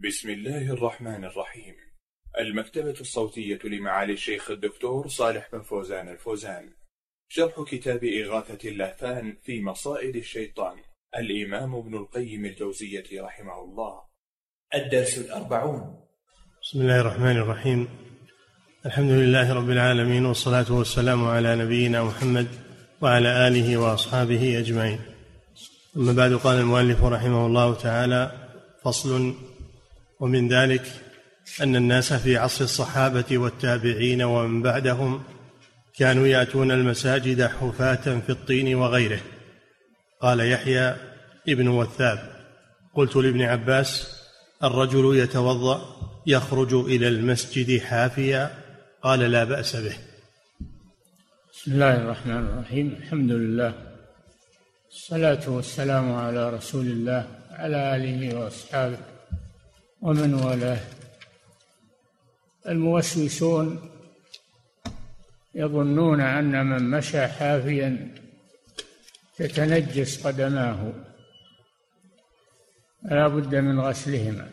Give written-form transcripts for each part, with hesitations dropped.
بسم الله الرحمن الرحيم. المكتبة الصوتية لمعالي الشيخ الدكتور صالح بن فوزان الفوزان. شرح كتاب إغاثة اللهفان في مصائد الشيطان، الإمام ابن القيم الجوزية رحمه الله. الدرس 40. بسم الله الرحمن الرحيم. الحمد لله رب العالمين، والصلاة والسلام على نبينا محمد وعلى آله وأصحابه أجمعين. أما بعد، قال المؤلف رحمه الله تعالى: فصل: ومن ذلك أن الناس في عصر الصحابة والتابعين ومن بعدهم كانوا يأتون المساجد حفاة في الطين وغيره. قال يحيى ابن وثاب: قلت لابن عباس: الرجل يتوضأ يخرج إلى المسجد حافيا؟ قال: لا بأس به. بسم الله الرحمن الرحيم. الحمد لله، الصلاة والسلام على رسول الله على آله وأصحابه ومن والاه. الموسوسون يظنون أن من مشى حافيا تتنجس قدماه، لا بد من غسلهما،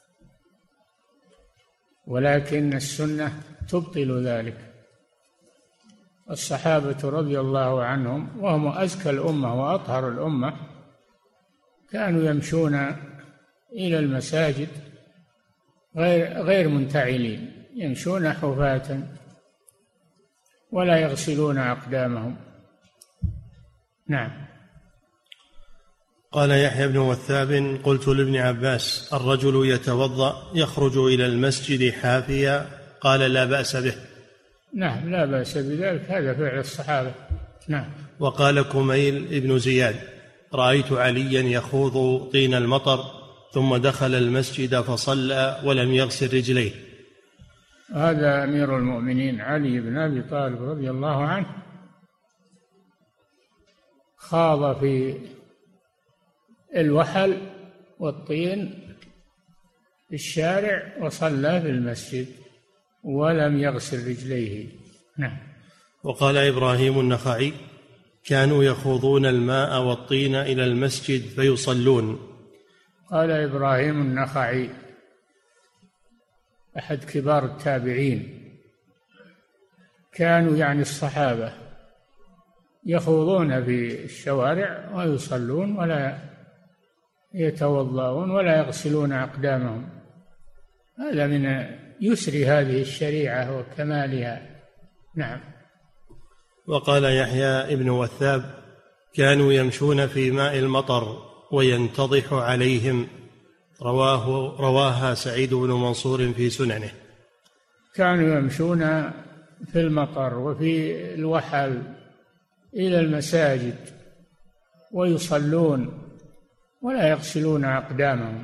ولكن السنة تبطل ذلك. الصحابة رضي الله عنهم وهم أزكى الأمة وأطهر الأمة كانوا يمشون إلى المساجد غير منتعلين، يمشون حفاة ولا يغسلون أقدامهم. نعم. قال يحيى بن وثاب: قلت لابن عباس: الرجل يتوضأ يخرج إلى المسجد حافيا؟ قال: لا بأس به. نعم، لا بأس بذلك، هذا فعل الصحابة. نعم. وقال كميل ابن زياد: رأيت عليا يخوض طين المطر ثم دخل المسجد فصلى ولم يغسل رجليه. هذا أمير المؤمنين علي بن أبي طالب رضي الله عنه خاض في الوحل والطين في الشارع وصلى في المسجد ولم يغسل رجليه. نعم. وقال إبراهيم النخعي: كانوا يخوضون الماء والطين إلى المسجد فيصلون. قال إبراهيم النخعي أحد كبار التابعين، كانوا يعني الصحابة يخوضون في الشوارع ويصلون ولا يتوضؤون ولا يغسلون أقدامهم. هذا من يسر هذه الشريعة وكمالها. نعم. وقال يحيى ابن وثاب: كانوا يمشون في ماء المطر وينتضح عليهم. رواها سعيد بن منصور في سننه. كانوا يمشون في المطر وفي الوحل إلى المساجد ويصلون ولا يغسلون أقدامهم.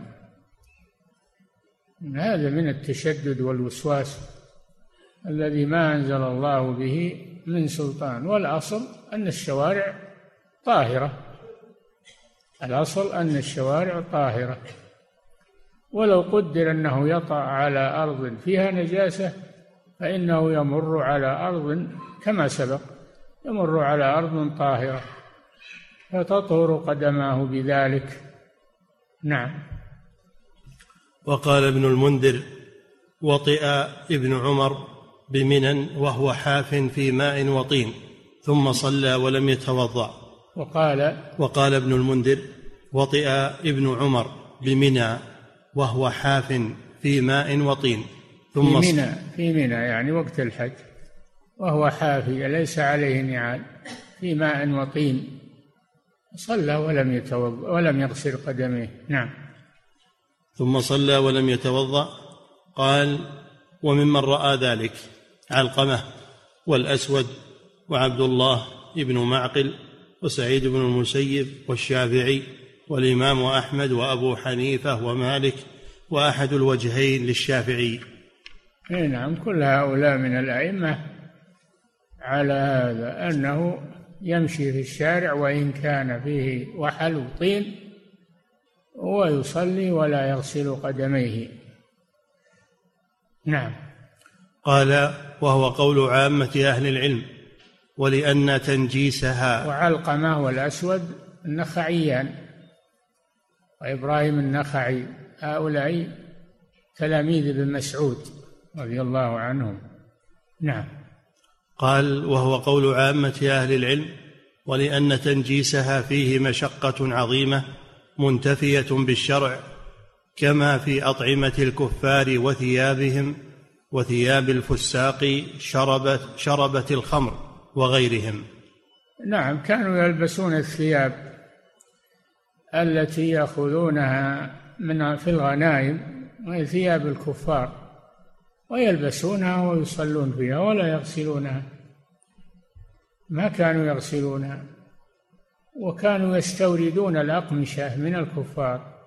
هذا من التشدد والوسواس الذي ما أنزل الله به من سلطان. والأصل أن الشوارع طاهرة، الأصل أن الشوارع طاهرة، ولو قدر أنه يطأ على أرض فيها نجاسة فإنه يمر على أرض كما سبق، يمر على أرض طاهرة فتطهر قدماه بذلك. نعم. وقال ابن المنذر: وطئ ابن عمر بمنى وهو حاف في ماء وطين ثم صلى ولم يتوضأ. وقال ابن المنذر: وطئ ابن عمر بمنى وهو حاف في ماء وطين ثم في منى يعني وقت الحج، وهو حافي ليس عليه نعال في ماء وطين، صلى ولم يتوضأ ولم يغسل قدميه. نعم. ثم صلى ولم يتوضأ. قال: وممن رأى ذلك علقمة والأسود وعبد الله ابن معقل وسعيد بن المسيب والشافعي والإمام أحمد وأبو حنيفة ومالك وأحد الوجهين للشافعي. نعم، كل هؤلاء من الأئمة على هذا، أنه يمشي في الشارع وإن كان فيه وحل وطين ويصلي ولا يغسل قدميه. نعم. قال: وهو قول عامة أهل العلم، ولأن تنجيسها. وعلقمة والأسود النخعيان وإبراهيم النخعي، هؤلاء تلاميذ ابن مسعود رضي الله عنهم. نعم. قال: وهو قول عامة أهل العلم، ولأن تنجيسها فيه مشقة عظيمة منتفية بالشرع، كما في أطعمة الكفار وثيابهم وثياب الفساق شربة الخمر وغيرهم. نعم، كانوا يلبسون الثياب التي يأخذونها في الغنائم، وهي ثياب الكفار، ويلبسونها ويصلون فيها ولا يغسلونها، ما كانوا يغسلونها. وكانوا يستوردون الأقمشة من الكفار،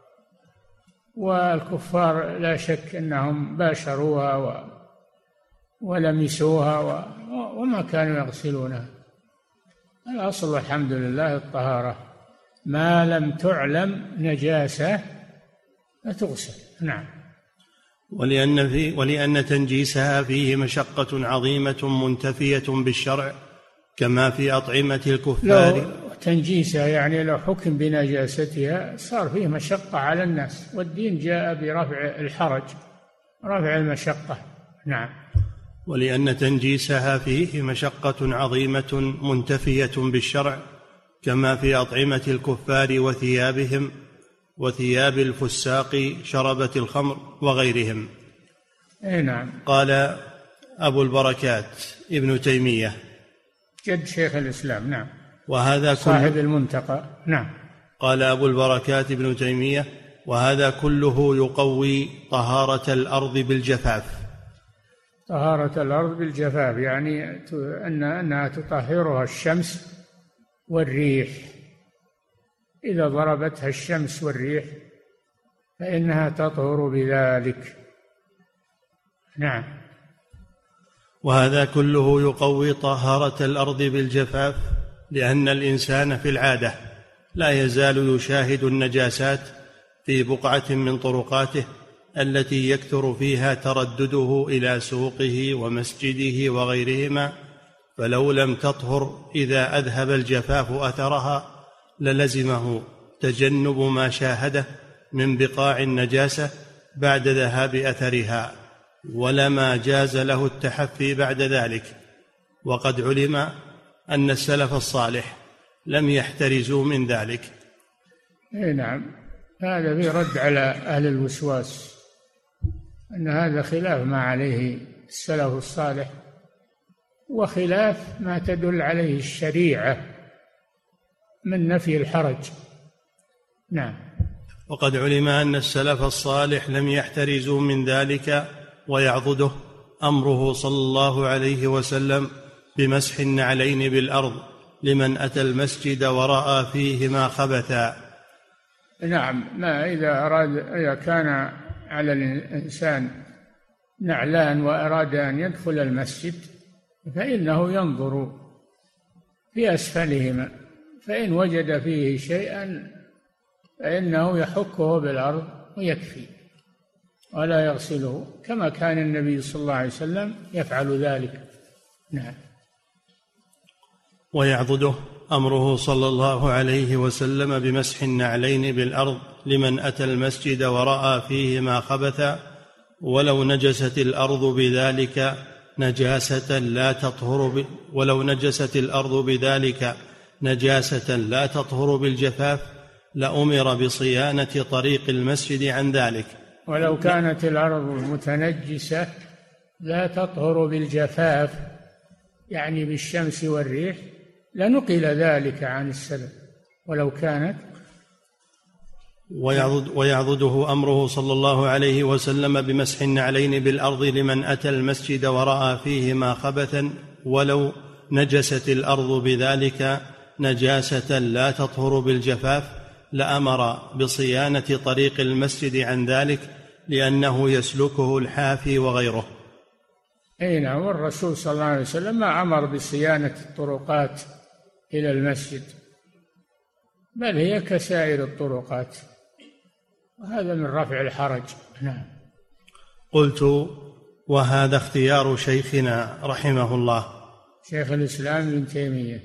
والكفار لا شك أنهم باشروها ولمسوها وما كانوا يغسلونها. الأصل الحمد لله الطهارة، ما لم تعلم نجاسة فتغسل. نعم. ولأن تنجيسها فيه مشقة عظيمة منتفية بالشرع، كما في أطعمة الكفار. لو تنجيسها يعني لو حكم بنجاستها صار فيه مشقة على الناس، والدين جاء برفع الحرج، رفع المشقة. نعم. ولأن تنجيسها فيه مشقة عظيمة منتفية بالشرع، كما في أطعمة الكفار وثيابهم وثياب الفساق شربة الخمر وغيرهم. نعم. قال أبو البركات ابن تيمية جد شيخ الإسلام. نعم. وهذا صاحب المنتقى. نعم. قال أبو البركات ابن تيمية: وهذا كله يقوي طهارة الأرض بالجفاف. طهارة الأرض بالجفاف يعني أنها تطهرها الشمس والريح، إذا ضربتها الشمس والريح فإنها تطهر بذلك. نعم. وهذا كله يقوي طهارة الأرض بالجفاف، لأن الإنسان في العادة لا يزال يشاهد النجاسات في بقعة من طرقاته التي يكثر فيها تردده إلى سوقه ومسجده وغيرهما، فلو لم تطهر إذا أذهب الجفاف أثرها للزمه تجنب ما شاهده من بقاع النجاسة بعد ذهاب أثرها، ولما جاز له التحفي بعد ذلك. وقد علم أن السلف الصالح لم يحترزوا من ذلك. نعم. هذا في رد على أهل الوسواس، أن هذا خلاف ما عليه السلف الصالح، وخلاف ما تدل عليه الشريعة من نفي الحرج. نعم. وقد علم أن السلف الصالح لم يحترزوا من ذلك، ويعضده أمره صلى الله عليه وسلم بمسح النعلين بالأرض لمن أتى المسجد ورأى فيهما خبثا. نعم. ما إذا كان على الإنسان نعلان وأراد أن يدخل المسجد فإنه ينظر في أسفلهما، فإن وجد فيه شيئا فإنه يحكه بالأرض ويكفي ولا يغسله، كما كان النبي صلى الله عليه وسلم يفعل ذلك. نعم. ويعضده أمره صلى الله عليه وسلم بمسح النعلين بالأرض لمن أتى المسجد ورأى فيهما خبثا، ولو نجست الأرض بذلك نجاسة لا تطهر بالجفاف لأمر بصيانة طريق المسجد عن ذلك. ولو كانت الأرض متنجسة لا تطهر بالجفاف يعني بالشمس والريح لنقل ذلك عن السلف ولو كانت. ويعضده أمره صلى الله عليه وسلم بمسح النعلين بالأرض لمن أتى المسجد ورأى فيهما خبثا، ولو نجست الأرض بذلك نجاسة لا تطهر بالجفاف لأمر بصيانة طريق المسجد عن ذلك، لأنه يسلكه الحافي وغيره. أي نعم. والرسول صلى الله عليه وسلم ما أمر بصيانة الطرقات إلى المسجد، بل هي كسائر الطرقات، وهذا من رفع الحرج. نعم. قلت: وهذا اختيار شيخنا رحمه الله شيخ الإسلام ابن تيمية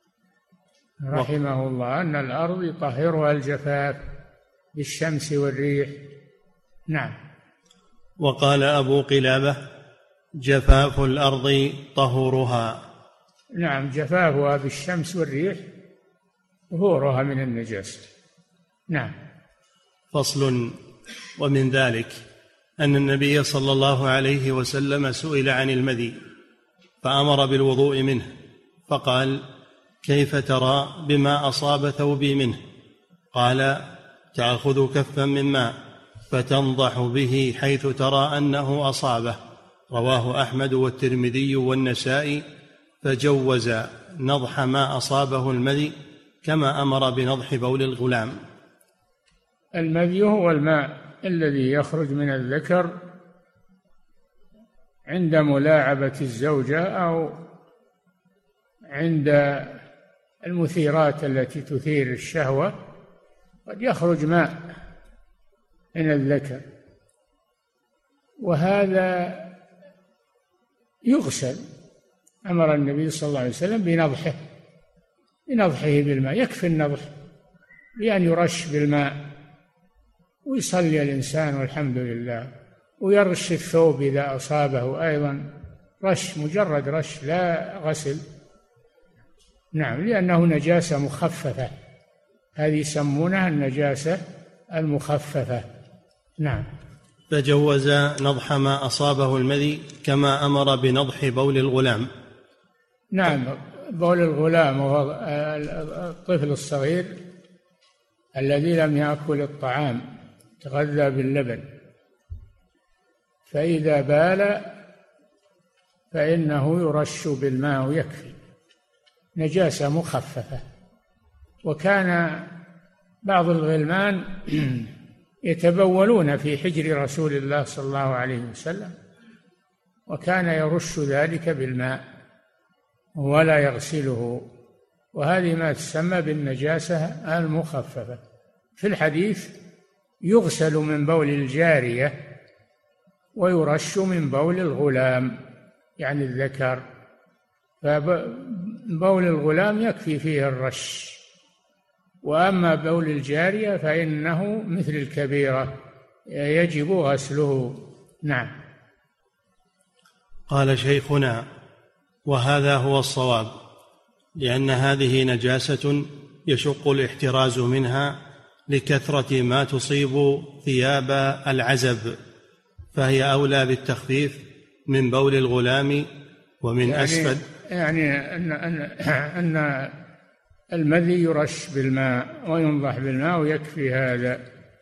رحمه الله أن الأرض يطهرها الجفاف بالشمس والريح. نعم. وقال أبو قلابة: جفاف الأرض طهورها. نعم، جفافها بالشمس والريح طهورها من النجاسة. نعم. فصل. ومن ذلك أن النبي صلى الله عليه وسلم سئل عن المذي فأمر بالوضوء منه، فقال: كيف ترى بما أصاب ثوبي منه؟ قال: تأخذ كفا من ماء فتنضح به حيث ترى أنه أصابه. رواه أحمد والترمذي والنسائي، فجوز نضح ما أصابه المذي كما أمر بنضح بول الغلام. المذي هو الماء الذي يخرج من الذكر عند ملاعبة الزوجة أو عند المثيرات التي تثير الشهوة، قد يخرج ماء من الذكر، وهذا يغسل. أمر النبي صلى الله عليه وسلم بنضحه بالماء، يكفي النضح بأن يرش بالماء ويصلي الإنسان والحمد لله، ويرش الثوب إذا أصابه أيضا رش، مجرد رش لا غسل. نعم، لأنه نجاسة مخففة، هذه يسمونها النجاسة المخففة. نعم. فجوز نضح ما أصابه المذي كما أمر بنضح بول الغلام. نعم، بول الغلام وهو الطفل الصغير الذي لم يأكل الطعام، تغذى باللبن، فإذا بال فإنه يرش بالماء ويكفي، نجاسة مخففة. وكان بعض الغلمان يتبولون في حجر رسول الله صلى الله عليه وسلم، وكان يرش ذلك بالماء ولا يغسله، وهذه ما تسمى بالنجاسة المخففة. في الحديث: يغسل من بول الجارية ويرش من بول الغلام، يعني الذكر، فبول الغلام يكفي فيه الرش، وأما بول الجارية فإنه مثل الكبيرة يجب غسله. نعم. قال شيخنا: وهذا هو الصواب، لأن هذه نجاسة يشق الاحتراز منها لكثرة ما تصيب ثياب العزب، فهي أولى بالتخفيف من بول الغلام ومن أسفل. يعني أن المذي يرش بالماء وينضح بالماء ويكفي هذا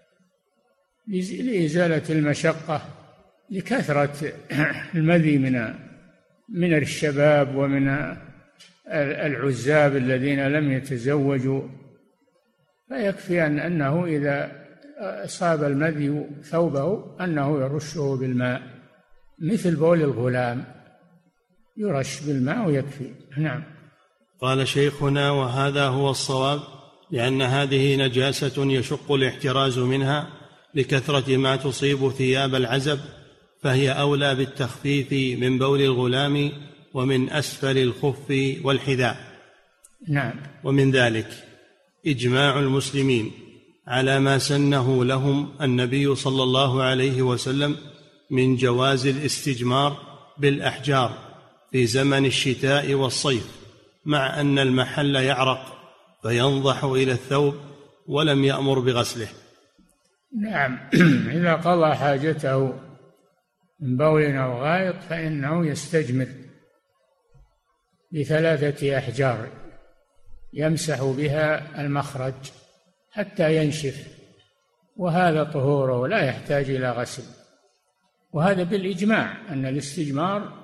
لإزالة المشقة لكثرة المذي من الشباب ومن العزاب الذين لم يتزوجوا، فيكفي أنه إذا أصاب المذي ثوبه أنه يرشه بالماء، مثل بول الغلام يرش بالماء ويكفي. نعم. قال شيخنا: وهذا هو الصواب، لأن هذه نجاسة يشق الاحتراز منها لكثرة ما تصيب ثياب العزب، فهي أولى بالتخفيف من بول الغلام ومن أسفل الخف والحذاء. نعم. ومن ذلك إجماع المسلمين على ما سنه لهم النبي صلى الله عليه وسلم من جواز الاستجمار بالأحجار في زمن الشتاء والصيف، مع أن المحل يعرق فينضح إلى الثوب ولم يأمر بغسله. نعم. إذا قضى حاجته من بول أو غائط فإنه يستجمر ب3 أحجار يمسح بها المخرج حتى ينشف، وهذا طهوره ولا يحتاج إلى غسل. وهذا بالإجماع أن الاستجمار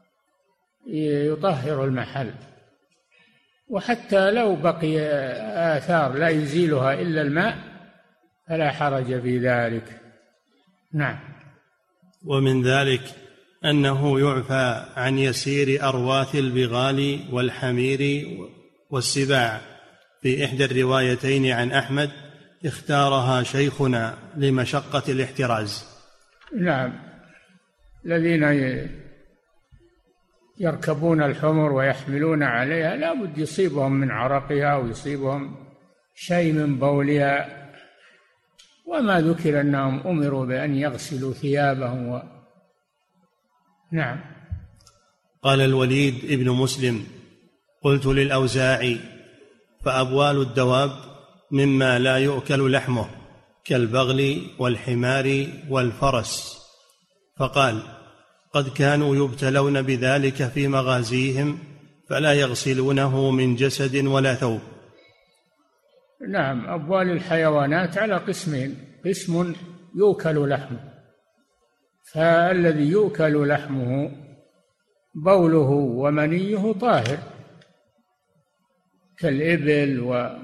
يطهر المحل، وحتى لو بقي آثار لا يزيلها إلا الماء فلا حرج في ذلك. نعم. ومن ذلك أنه يعفى عن يسير أرواث البغال والحمير والسباع، في إحدى الروايتين عن أحمد اختارها شيخنا لمشقة الاحتراز. نعم. الذين يركبون الحمر ويحملون عليها لا بد يصيبهم من عرقها ويصيبهم شيء من بولها، وما ذكر أنهم أمروا بأن يغسلوا ثيابهم نعم. قال الوليد ابن مسلم: قلت للأوزاعي: فأبوال الدواب مما لا يؤكل لحمه كالبغل والحمار والفرس. فقال: قد كانوا يبتلون بذلك في مغازيهم فلا يغسلونه من جسد ولا ثوب. نعم، أبوال الحيوانات على قسمين: قسم يؤكل لحمه، فالذي يؤكل لحمه بوله ومنيه طاهر كالإبل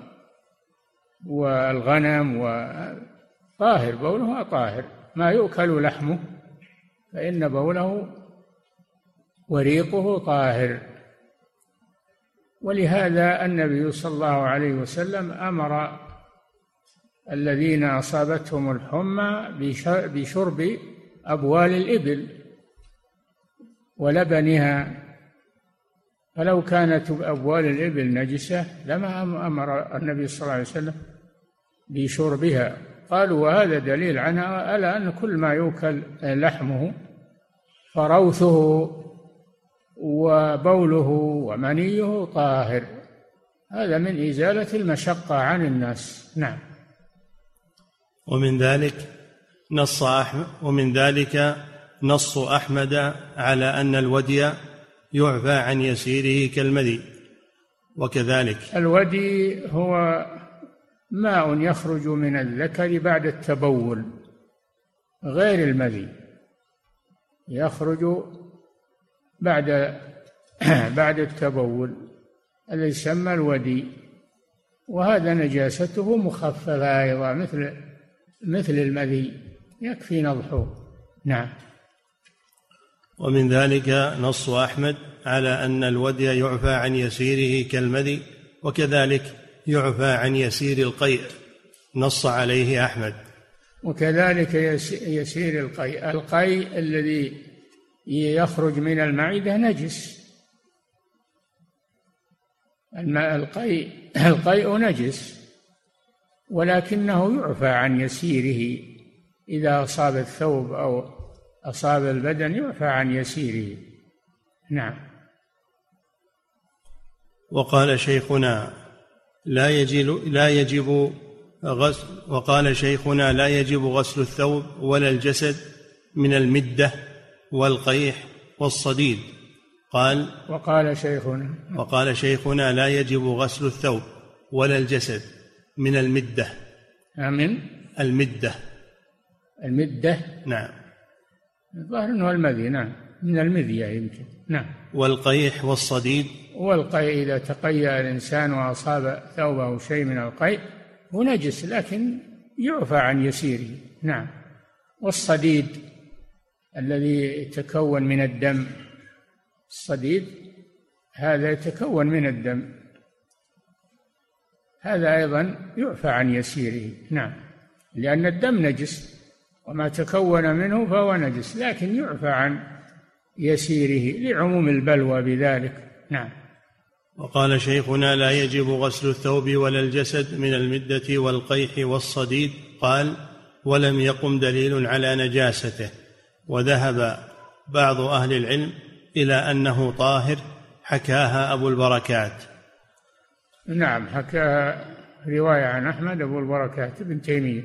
والغنم، طاهر، بوله طاهر. ما يؤكل لحمه فإن بوله وريقه طاهر. ولهذا النبي صلى الله عليه وسلم أمر الذين أصابتهم الحمى بشرب أبوال الإبل ولبنها، فلو كانت أبوال الإبل نجسة لما أمر النبي صلى الله عليه وسلم بشربها. قالوا: وهذا دليل على أن كل ما يؤكل لحمه فروثه وبوله ومنيه طاهر. هذا من إزالة المشقة عن الناس. نعم. ومن ذلك نص أحمد على أن الودي يعفى عن يسيره كالمذي. وكذلك الودي هو ماء يخرج من الذكر بعد التبول، غير المذي، يخرج بعد التبول، الذي يسمى الودي، وهذا نجاسته مخففة أيضا مثل المذي، يكفي نضحه. نعم. ومن ذلك نص أحمد على أن الودي يعفى عن يسيره كالمذي، وكذلك يعفى عن يسير القيء، نص عليه أحمد. وكذلك يسير القيء الذي يخرج من المعدة نجس. القيء نجس، ولكنه يعفى عن يسيره إذا أصاب الثوب أو أصاب البدن، يعفى عن يسيره. نعم. وقال شيخنا: لا يجب غسل الثوب ولا الجسد من المدة والقيح والصديد. وقال شيخنا: لا يجب غسل الثوب ولا الجسد من المدة. من المدة. نعم. الظاهر أنه المذي. نعم، من المذية يمكن. نعم. والقيح والصديد. والقيء إذا تقيأ الإنسان وأصاب ثوبه شيء من القيء هو نجس، لكن يعفى عن يسيره. نعم. والصديد الذي يتكون من الدم، الصديد هذا يتكون من الدم، هذا أيضا يعفى عن يسيره. نعم، لأن الدم نجس وما تكون منه فهو نجس، لكن يعفى عن يسيره لعموم البلوى بذلك. نعم. وقال شيخنا: لا يجب غسل الثوب ولا الجسد من المدة والقيح والصديد. قال: ولم يقم دليل على نجاسته، وذهب بعض أهل العلم إلى أنه طاهر، حكاها أبو البركات. نعم، حكاها رواية عن أحمد أبو البركات ابن تيمية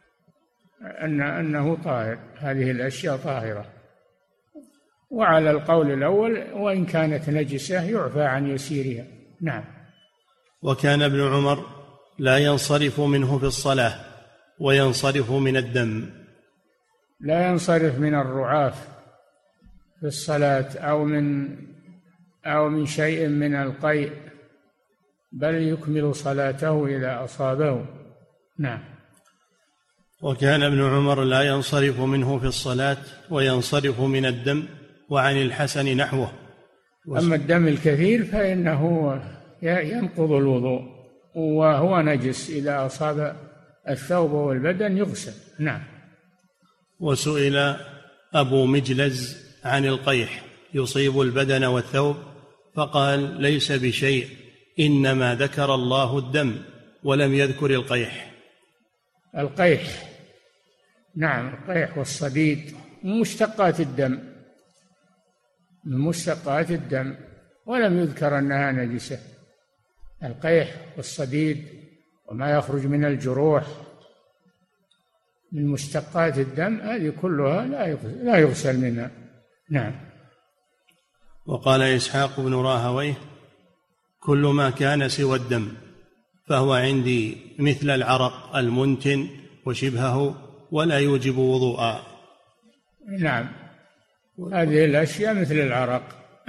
أنه طاهر، هذه الأشياء طاهرة. وعلى القول الأول وإن كانت نجسة يعفى عن يسيرها. نعم. وكان ابن عمر لا ينصرف منه في الصلاة وينصرف من الدم. لا ينصرف من الرعاف في الصلاة أو من شيء من القيء، بل يكمل صلاته إذا أصابه. نعم. وكان ابن عمر لا ينصرف منه في الصلاة وينصرف من الدم. وعن الحسن نحوه. أما الدم الكثير فإنه ينقض الوضوء وهو نجس، إذا أصاب الثوب والبدن يغسل. نعم. وسئل أبو مجلز عن القيح يصيب البدن والثوب، فقال: ليس بشيء، إنما ذكر الله الدم ولم يذكر القيح. القيح نعم، القيح والصديد من مشتقات الدم، من مشتقات الدم، ولم يذكر أنها نجسة. القيح والصديد وما يخرج من الجروح من مشتقات الدم، هذه كلها لا يغسل منها. نعم. وقال إسحاق بن راهويه: كل ما كان سوى الدم فهو عندي مثل العرق المنتن وشبهه ولا يوجب وضوءا. نعم، هذه الأشياء مثل العرق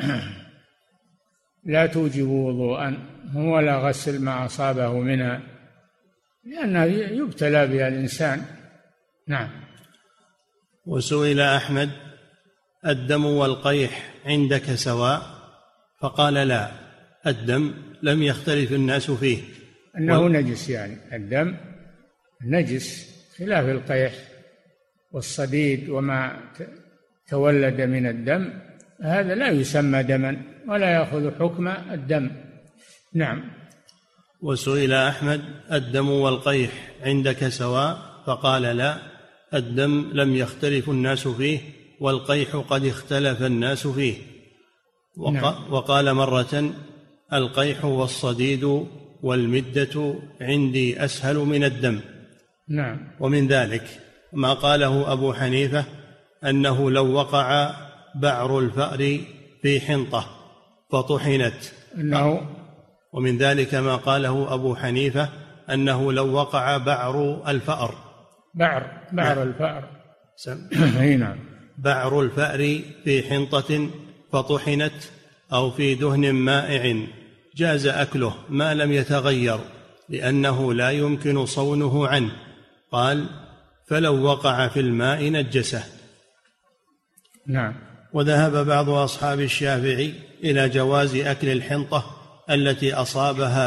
لا توجب وضوءا ولا غسل ما أصابه منها، لأنها يبتلى بها الإنسان. نعم. وسئل أحمد: الدم والقيح عندك سواء؟ فقال: لا، الدم لم يختلف الناس فيه، أنه نجس، يعني الدم نجس خلاف القيح والصديد وما تولد من الدم، هذا لا يسمى دما ولا يأخذ حكم الدم. نعم. وسئل أحمد: الدم والقيح عندك سواء؟ فقال: لا، الدم لم يختلف الناس فيه والقيح قد اختلف الناس فيه. وقال مرة: القيح والصديد والمدة عندي أسهل من الدم. نعم. ومن ذلك ما قاله أبو حنيفة أنه لو وقع بعر الفأر في حنطة فطحنت ومن ذلك ما قاله أبو حنيفة أنه لو وقع بعر الفأر بعر الفأر نعم، بعر الفأر في حنطة فطحنت أو في دهن مائع جاز أكله ما لم يتغير لأنه لا يمكن صونه عنه. قال: فلو وقع في الماء نجسه. نعم. وذهب بعض أصحاب الشافعي إلى جواز أكل الحنطة التي أصابها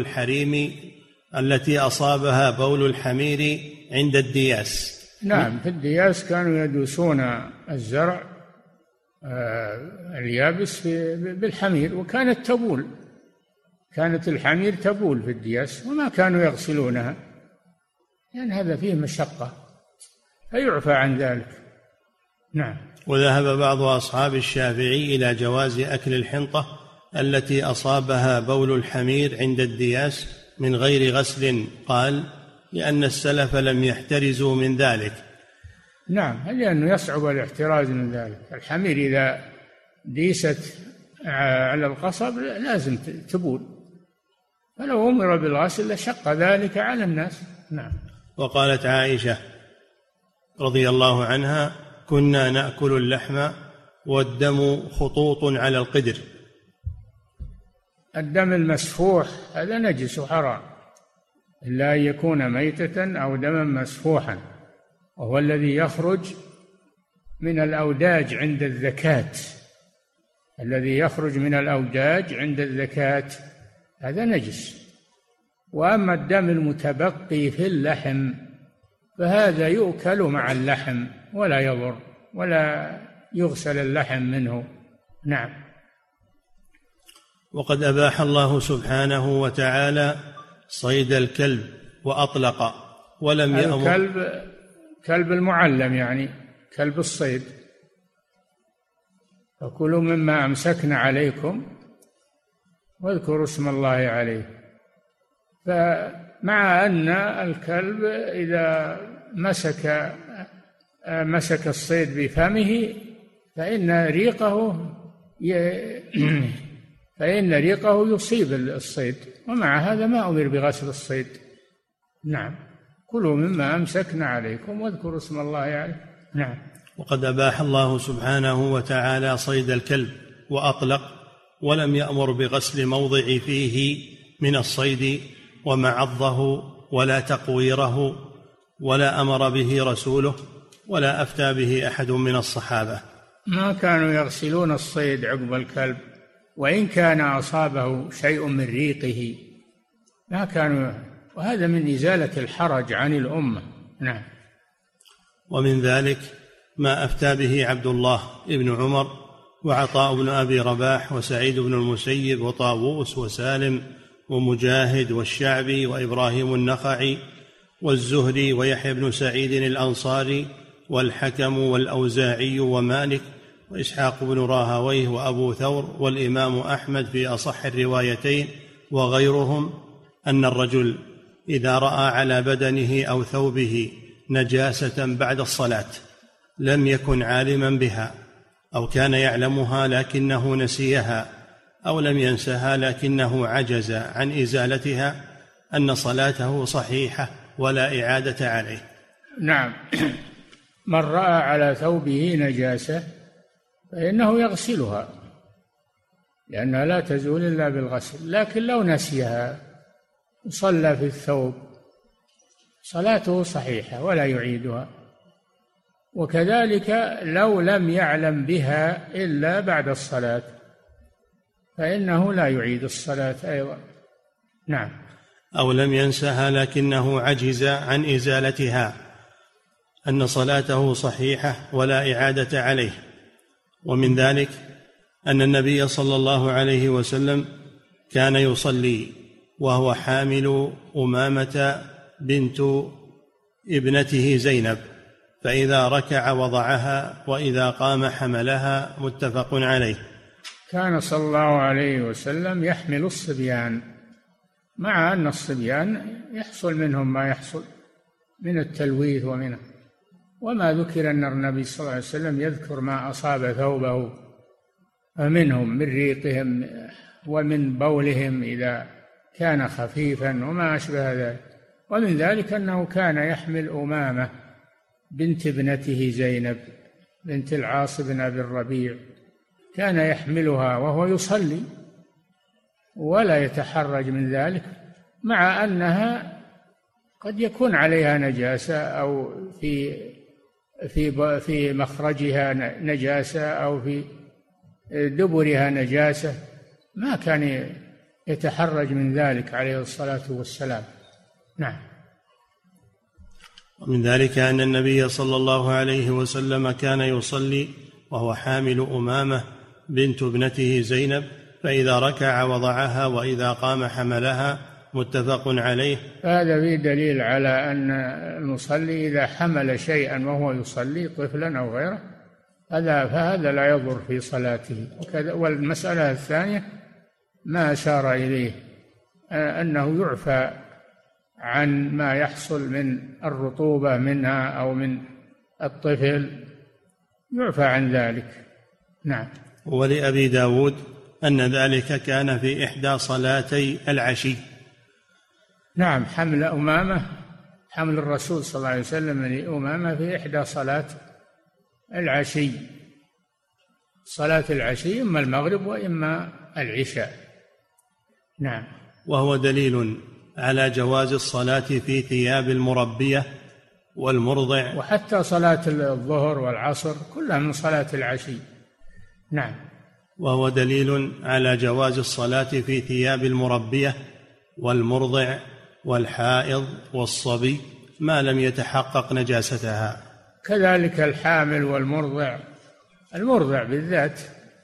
بول الحمير عند الدياس. نعم، في الدياس كانوا يدوسون الزرع اليابس بالحمير، وكانت تبول، كانت الحمير تبول في الدياس وما كانوا يغسلونها، لأن هذا فيه مشقة فيعفى عن ذلك. نعم. وذهب بعض أصحاب الشافعي إلى جواز أكل الحنطة التي أصابها بول الحمير عند الدياس من غير غسل. قال: لأن السلف لم يحترزوا من ذلك. نعم، لأنه يصعب الاحتراز من ذلك. الحمير إذا ديست على القصب لازم تبول، فلو أمر بالغسل لشق ذلك على الناس. نعم. وقالت عائشة رضي الله عنها: كنا نأكل اللحم والدم خطوط على القدر. الدم المسفوح هذا نجس حرام إلا أن يكون ميتة أو دما مسفوحا، وهو الذي يخرج من الأوداج عند الذكاة. الذي يخرج من الأوداج عند الذكاة هذا نجس. وأما الدم المتبقي في اللحم فهذا يؤكل مع اللحم ولا يضر ولا يغسل اللحم منه. نعم. وقد أباح الله سبحانه وتعالى صيد الكلب وأطلق ولم يأمر. كلب المعلم، يعني كلب الصيد. فكلوا مما أمسكنا عليكم واذكروا اسم الله عليه. فمع أن الكلب إذا مسك الصيد بفمه فإن ريقه يصيب الصيد، ومع هذا ما أمر بغسل الصيد. نعم. كلوا مما أمسكنا عليكم واذكروا اسم الله عليه. نعم. وقد أباح الله سبحانه وتعالى صيد الكلب وأطلق ولم يأمر بغسل موضع فيه من الصيد ومعضه ولا تقويره، ولا أمر به رسوله ولا أفتى به أحد من الصحابة. ما كانوا يغسلون الصيد عقب الكلب، وإن كان أصابه شيء من ريقه ما كانوا، وهذا من إزالة الحرج عن الأمة. نعم. ومن ذلك ما أفتى به عبد الله بن عمر وعطاء بن أبي رباح وسعيد بن المسيب وطاووس وسالم ومجاهد والشعبي وإبراهيم النخعي والزهري ويحيى بن سعيد الأنصاري والحكم والأوزاعي ومالك وإسحاق بن راهويه وأبو ثور والإمام أحمد في أصح الروايتين وغيرهم أن الرجل إذا رأى على بدنه أو ثوبه نجاسة بعد الصلاة لم يكن عالما بها، أو كان يعلمها لكنه نسيها، أو لم ينسها لكنه عجز عن إزالتها، أن صلاته صحيحة ولا إعادة عليه. نعم، من رأى على ثوبه نجاسة فإنه يغسلها، لأنها لا تزول إلا بالغسل، لكن لو نسيها وصلى في الثوب صلاته صحيحة ولا يعيدها. وكذلك لو لم يعلم بها إلا بعد الصلاة فإنه لا يعيد الصلاة أيضا. نعم. أو لم ينسها لكنه عجز عن إزالتها، أن صلاته صحيحة ولا إعادة عليه. ومن ذلك أن النبي صلى الله عليه وسلم كان يصلي وهو حامل أمامة بنت ابنته زينب، فإذا ركع وضعها وإذا قام حملها، متفق عليه. كان صلى الله عليه وسلم يحمل الصبيان، مع أن الصبيان يحصل منهم ما يحصل من التلويث وما ذكر أن النبي صلى الله عليه وسلم يذكر ما أصاب ثوبه منهم من ريقهم ومن بولهم إذا كان خفيفا وما أشبه ذلك. ومن ذلك أنه كان يحمل أمامة بنت ابنته زينب بنت العاص بن أبي الربيع، كان يحملها وهو يصلي ولا يتحرج من ذلك، مع أنها قد يكون عليها نجاسة أو في مخرجها نجاسة أو في دبرها نجاسة، ما كان يتحرج من ذلك عليه الصلاة والسلام. نعم. ومن ذلك أن النبي صلى الله عليه وسلم كان يصلي وهو حامل أمامة بنت ابنته زينب، فإذا ركع وضعها وإذا قام حملها، متفق عليه. هذا فيه دليل على أن المصلي إذا حمل شيئا وهو يصلي طفلا أو غيره فهذا لا يضر في صلاته. والمسألة الثانية ما أشار إليه أنه يعفى عن ما يحصل من الرطوبة منها أو من الطفل، يعفى عن ذلك. نعم. ولأبي داود أن ذلك كان في إحدى صلاتي العشي. نعم، حمل الرسول صلى الله عليه وسلم لأمامة في إحدى صلاة العشي، صلاة العشي إما المغرب وإما العشاء. نعم. وهو دليل على جواز الصلاة في ثياب المربية والمرضع، وحتى صلاة الظهر والعصر كلها من صلاة العشي. نعم. وهو دليل على جواز الصلاة في ثياب المربية والمرضع والحائض والصبي ما لم يتحقق نجاستها. كذلك الحامل والمرضع، المرضع بالذات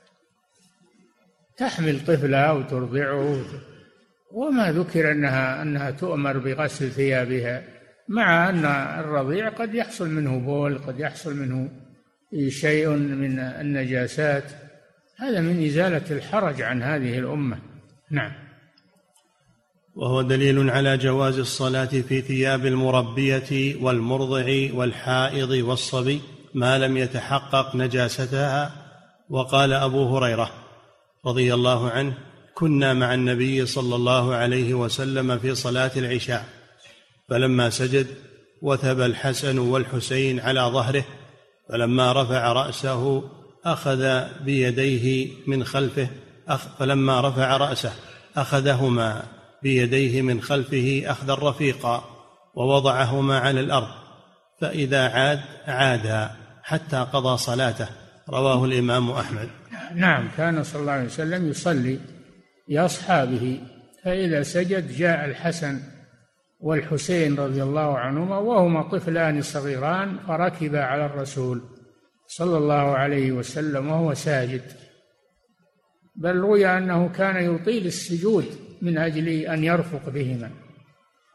تحمل طفلها وترضعه، وما ذكر أنها تؤمر بغسل ثيابها، مع أن الرضيع قد يحصل منه بول، قد يحصل منه شيء من النجاسات، هذا من إزالة الحرج عن هذه الأمة. نعم. وهو دليل على جواز الصلاة في ثياب المربية والمرضع والحائض والصبي ما لم يتحقق نجاستها. وقال أبو هريرة رضي الله عنه: كنا مع النبي صلى الله عليه وسلم في صلاة العشاء، فلما سجد وثب الحسن والحسين على ظهره، فلما رفع رأسه أخذ بيديه من خلفه، فلما رفع رأسه أخذهما بيديه من خلفه أخذا رفيقا ووضعهما على الأرض، فإذا عادا حتى قضى صلاته. رواه الإمام أحمد. نعم، كان صلى الله عليه وسلم يصلي لأصحابه، فإذا سجد جاء الحسن والحسين رضي الله عنهما وهما طفلان صغيران، فركبا على الرسول صلى الله عليه وسلم وهو ساجد، بل روي أنه كان يطيل السجود من أجل أن يرفق بهما،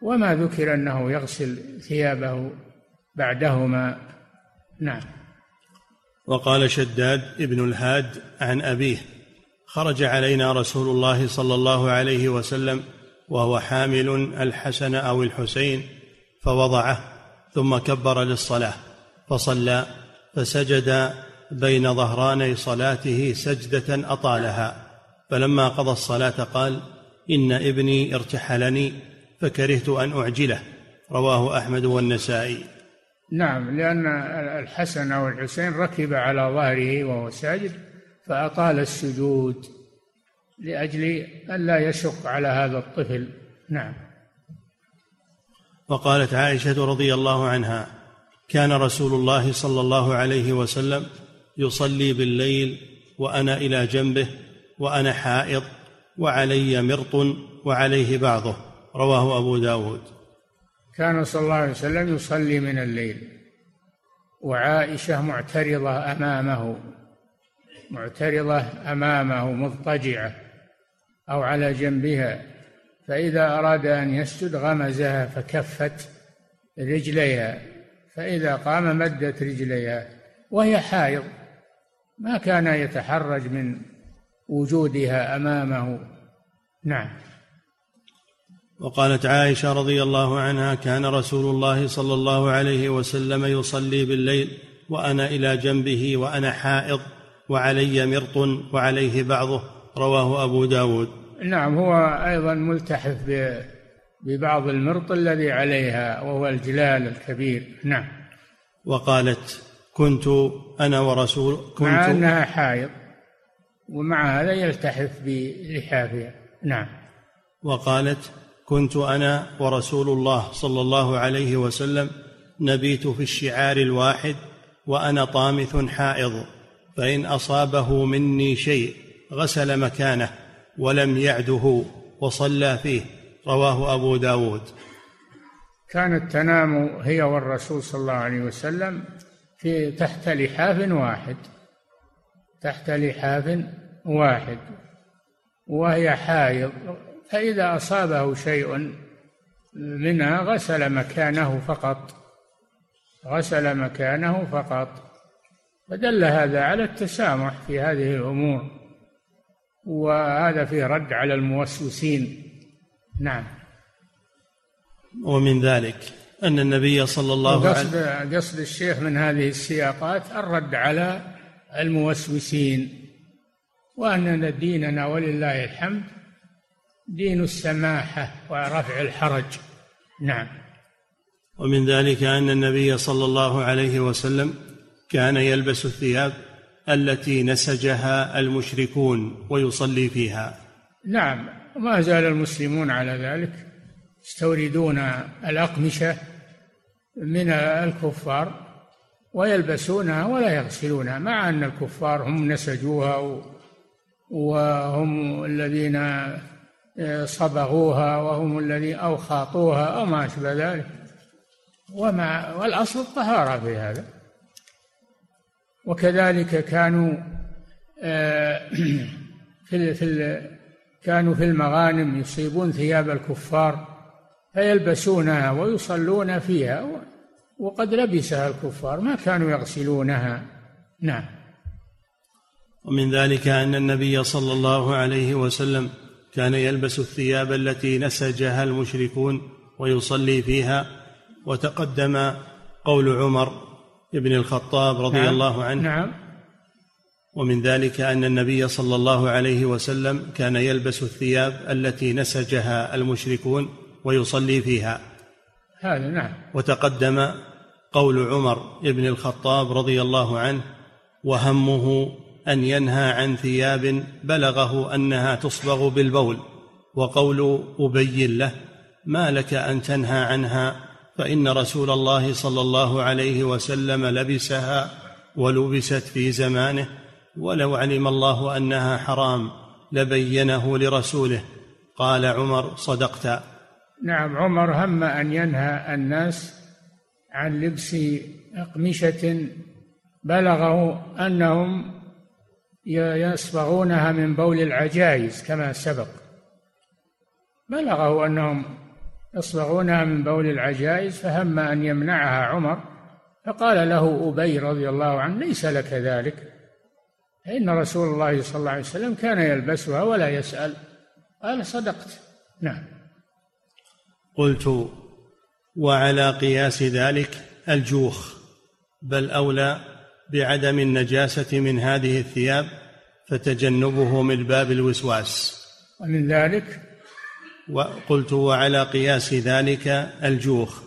وما ذكر أنه يغسل ثيابه بعدهما. نعم. وقال شداد ابن الهاد عن أبيه: خرج علينا رسول الله صلى الله عليه وسلم وهو حامل الحسن أو الحسين فوضعه، ثم كبر للصلاة فصلى، فسجد بين ظهراني صلاته سجدة أطالها، فلما قضى الصلاة قال: إن ابني ارتحلني فكرهت أن أعجله. رواه أحمد والنسائي. نعم، لأن الحسن أو الحسين ركب على ظهره وهو ساجد فأطال السجود لأجل ألا يشق على هذا الطفل. نعم. وقالت عائشة رضي الله عنها: كان رسول الله صلى الله عليه وسلم يصلي بالليل وأنا إلى جنبه وأنا حائض وعلي مرط وعليه بعضه. رواه أبو داود. كان صلى الله عليه وسلم يصلي من الليل وعائشة معترضة أمامه مضطجعة أو على جنبها، فإذا أراد أن يسجد غمزها فكفت رجليها، فإذا قام مدت رجليها، وهي حائض ما كان يتحرج من وجودها أمامه. نعم. وقالت عائشة رضي الله عنها: كان رسول الله صلى الله عليه وسلم يصلي بالليل وأنا إلى جنبه وأنا حائض وعلي مرط وعليه بعضه. رواه أبو داود. نعم، هو أيضا ملتحف ببعض المرط الذي عليها وهو الجلال الكبير. نعم. وقالت: كنت أنا ورسول مع أنها حائض ومع هذا يلتحف بلحافها. نعم. وقالت: كنت أنا ورسول الله صلى الله عليه وسلم نبيت في الشعار الواحد وأنا طامث حائض، فإن أصابه مني شيء غسل مكانه ولم يعده وصلى فيه. رواه أبو داود. كانت تنام هي والرسول صلى الله عليه وسلم تحت لحاف واحد وهي حائض، فإذا أصابه شيء منها غسل مكانه فقط، فدل هذا على التسامح في هذه الأمور، وهذا فيه رد على الموسوسين. نعم. ومن ذلك أن النبي صلى الله عليه وسلم قصد الشيخ من هذه السياقات الرد على الموسوسين، وأننا ديننا ولله الحمد دين السماحة ورفع الحرج. نعم. ومن ذلك أن النبي صلى الله عليه وسلم كان يلبس الثياب التي نسجها المشركون ويصلي فيها. نعم، وما زال المسلمون على ذلك، يستوردون الأقمشة من الكفار ويلبسونها ولا يغسلونها، مع أن الكفار هم نسجوها وهم الذين صبغوها وهم الذين أو خاطوها أو ما أشبه ذلك، والأصل الطهارة في هذا. وكذلك كانوا في المغانم يصيبون ثياب الكفار فيلبسونها ويصلون فيها، وقد لبسها الكفار ما كانوا يغسلونها. نعم. ومن ذلك أن النبي صلى الله عليه وسلم كان يلبس الثياب التي نسجها المشركون ويصلي فيها، وتقدم قول عمر بن الخطاب رضي الله عنه. نعم. ومن ذلك أن النبي صلى الله عليه وسلم كان يلبس الثياب التي نسجها المشركون ويصلي فيها، هذا. نعم. وتقدم قول عمر بن الخطاب رضي الله عنه: وهمه أن ينهى عن ثياب بلغه أنها تصبغ بالبول، وقول أبي له: ما لك أن تنهى عنها، فإن رسول الله صلى الله عليه وسلم لبسها ولبست في زمانه، ولو علم الله أنها حرام لبينه لرسوله. قال عمر: صدقت. نعم، عمر هم أن ينهى الناس عن لبس أقمشة بلغه أنهم يصبغونها من بول العجائز كما سبق، بلغه أنهم يصبغونها من بول العجائز، فهم أن يمنعها عمر، فقال له أبي رضي الله عنه: ليس لك ذلك، فإن رسول الله صلى الله عليه وسلم كان يلبسها ولا يسأل. قال: صدقت. نعم. قلت: وعلى قياس ذلك الجوخ، بل أولى بعدم النجاسة من هذه الثياب، فتجنبه من باب الوسواس. ومن ذلك، وقلت: وعلى قياس ذلك الجوخ.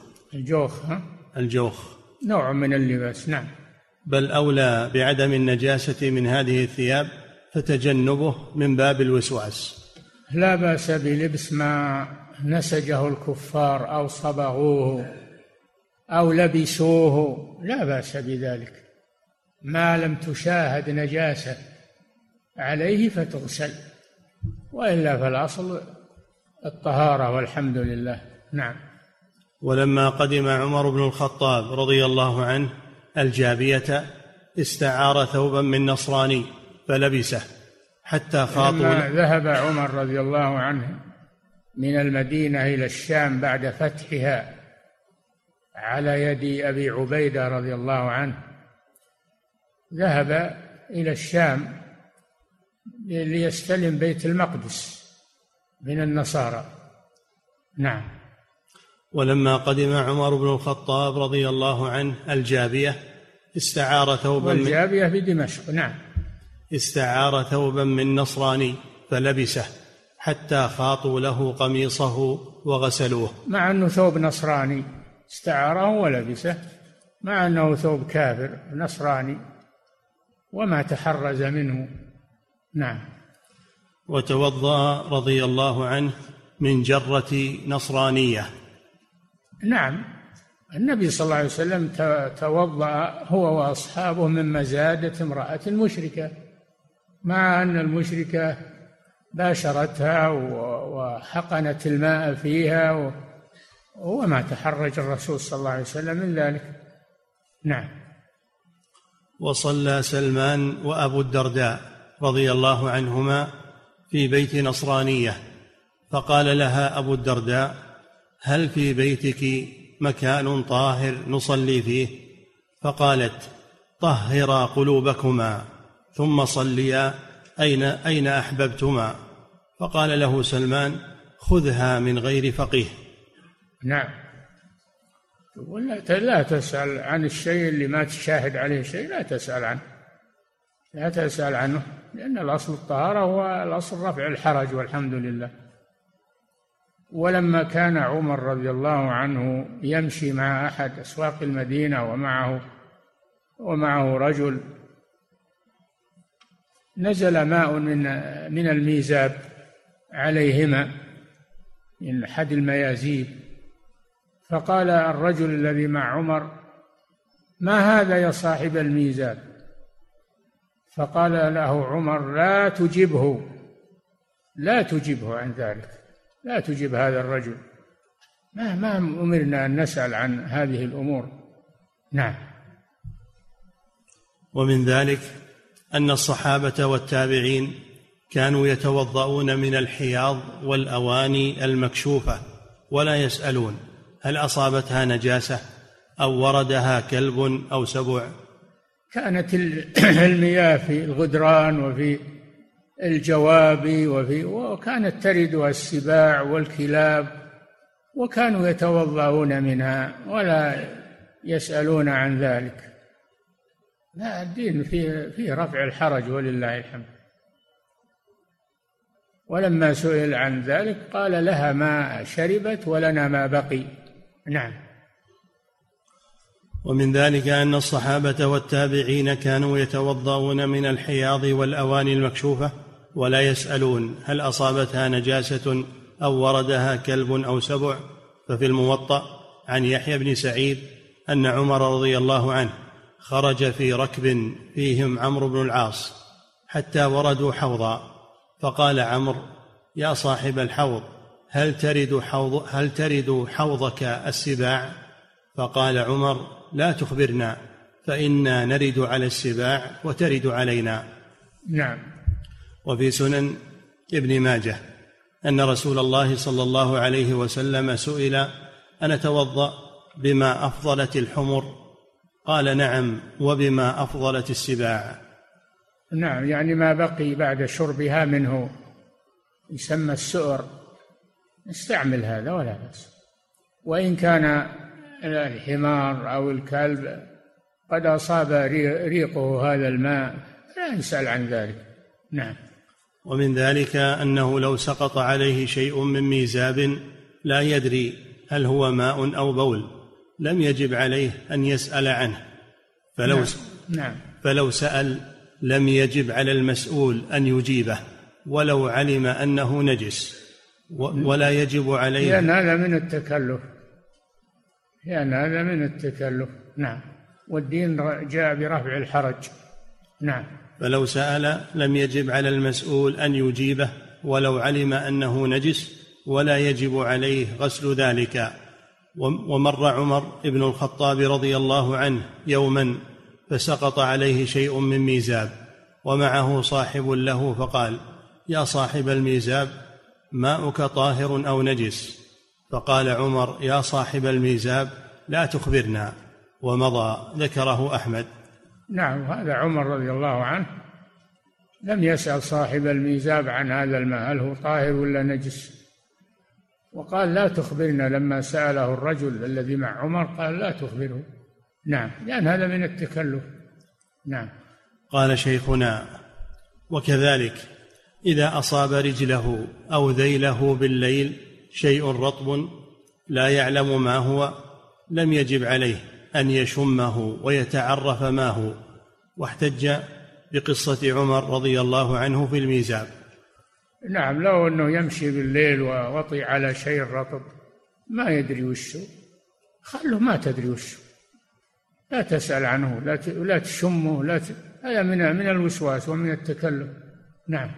الجوخ نوع من اللباس. نعم. بل أولى بعدم النجاسة من هذه الثياب، فتجنبه من باب الوسواس. لا بأس بلبس ما نسجه الكفار أو صبغوه أو لبسوه، لا بأس بذلك، ما لم تشاهد نجاسة عليه فتغسل، وإلا فالأصل الطهارة والحمد لله. نعم. ولما قدم عمر بن الخطاب رضي الله عنه الجابية، استعار ثوبا من نصراني فلبسه حتى خاطوا. لما ذهب عمر رضي الله عنه من المدينة إلى الشام بعد فتحها على يد أبي عبيدة رضي الله عنه، ذهب إلى الشام ليستلم بيت المقدس من النصارى. نعم. ولما قدم عمر بن الخطاب رضي الله عنه الجابية، استعار ثوبا والجابية في دمشق. نعم. استعار ثوبا من نصراني فلبسه حتى خاطوا له قميصه وغسلوه. مع أنه ثوب نصراني استعاره ولبسه، مع أنه ثوب كافر نصراني وما تحرز منه. نعم. وتوضأ رضي الله عنه من جرة نصرانية. نعم. النبي صلى الله عليه وسلم توضأ هو وأصحابه من مزادة امرأة مشركة، مع أن المشركة باشرتها وحقنت الماء فيها، وما تحرج الرسول صلى الله عليه وسلم من ذلك. نعم. وصلى سلمان وأبو الدرداء رضي الله عنهما في بيت نصرانية، فقال لها أبو الدرداء: هل في بيتك مكان طاهر نصلي فيه؟ فقالت: طهرا قلوبكما ثم صليا أين أحببتما. فقال له سلمان: خذها من غير فقيه. نعم. لا تسأل عن الشيء اللي ما تشاهد عليه شيء، لا تسأل عنه، لأن الأصل الطهارة هو الأصل رفع الحرج والحمد لله. ولما كان عمر رضي الله عنه يمشي مع أحد أسواق المدينة ومعه رجل، نزل ماء من الميزاب عليهما من أحد الميازيب، فقال الرجل الذي مع عمر: ما هذا يا صاحب الميزاب؟ فقال له عمر: لا تجبه عن ذلك، لا تجب هذا الرجل، ما أمرنا أن نسأل عن هذه الأمور. نعم. ومن ذلك أن الصحابة والتابعين كانوا يتوضؤون من الحياض والأواني المكشوفة ولا يسألون هل أصابتها نجاسة أو وردها كلب أو سبع. كانت المياه في الغدران وفي الجواب وكانت تردها السباع والكلاب، وكانوا يتوضؤون منها ولا يسألون عن ذلك. لا، الدين فيه رفع الحرج ولله الحمد. ولما سئل عن ذلك قال: لها ما شربت ولنا ما بقي. نعم. ومن ذلك أن الصحابة والتابعين كانوا يتوضؤون من الحياض والأواني المكشوفة ولا يسألون هل أصابتها نجاسة أو وردها كلب أو سبع. ففي الموطأ عن يحيى بن سعيد أن عمر رضي الله عنه خرج في ركب فيهم عمرو بن العاص حتى وردوا حوضا، فقال عمرو: يا صاحب الحوض، هل ترد حوضك السباع؟ فقال عمر: لا تخبرنا، فإنا نرد على السباع وترد علينا. نعم. وفي سنن ابن ماجه أن رسول الله صلى الله عليه وسلم سئل: أن أتوضأ بما أفضلت الحمر؟ قال: نعم، وبما أفضلت السباع. نعم، يعني ما بقي بعد شربها منه يسمى السؤر، استعمل هذا ولا بأس. وإن كان الحمار أو الكلب قد أصاب ريقه هذا الماء لا يسأل عن ذلك. نعم. ومن ذلك أنه لو سقط عليه شيء من ميزاب لا يدري هل هو ماء أو بول لم يجب عليه أن يسأل عنه، فلو سأل لم يجب على المسؤول أن يجيبه ولو علم أنه نجس، ولا يجب عليه، لأن هذا من التكلف. نعم، والدين جاء برفع الحرج. نعم. فلو سأل لم يجب على المسؤول أن يجيبه ولو علم أنه نجس، ولا يجب عليه غسل ذلك. ومر عمر بن الخطاب رضي الله عنه يوما فسقط عليه شيء من ميزاب ومعه صاحب له، فقال: يا صاحب الميزاب، ماؤك طاهر أو نجس؟ فقال عمر: يا صاحب الميزاب، لا تخبرنا، ومضى. ذكره أحمد. نعم، هذا عمر رضي الله عنه لم يسأل صاحب الميزاب عن هذا الماء هل هو طاهر ولا نجس، وقال: لا تخبرنا. لما سأله الرجل الذي مع عمر قال: لا تخبره. نعم، لأن هذا من التكلف. نعم. قال شيخنا: وكذلك إذا أصاب رجله أو ذيله بالليل شيء رطب لا يعلم ما هو لم يجب عليه أن يشمه ويتعرف ما هو، واحتج بقصة عمر رضي الله عنه في الميزاب. نعم، لو أنه يمشي بالليل ووطي على شيء رطب ما يدري وشه، خله ما تدري وشه، لا تسأل عنه، لا تشمه، هذا من الوسواس ومن التكلف. نعم.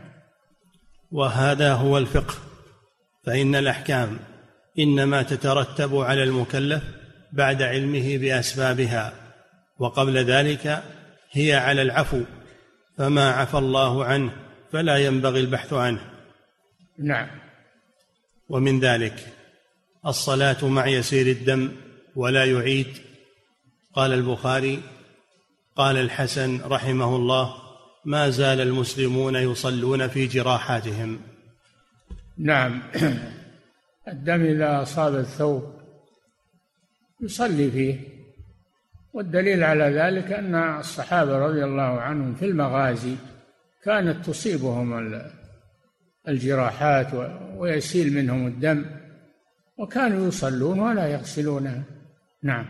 وهذا هو الفقه، فإن الأحكام إنما تترتب على المكلف بعد علمه بأسبابها، وقبل ذلك هي على العفو، فما عفى الله عنه فلا ينبغي البحث عنه. نعم. ومن ذلك الصلاة مع يسير الدم ولا يعيد. قال البخاري: قال الحسن رحمه الله: ما زال المسلمون يصلون في جراحاتهم. نعم، الدم إذا أصاب الثوب يصلي فيه، والدليل على ذلك أن الصحابة رضي الله عنهم في المغازي كانت تصيبهم الجراحات ويسيل منهم الدم، وكانوا يصلون ولا يغسلونها. نعم.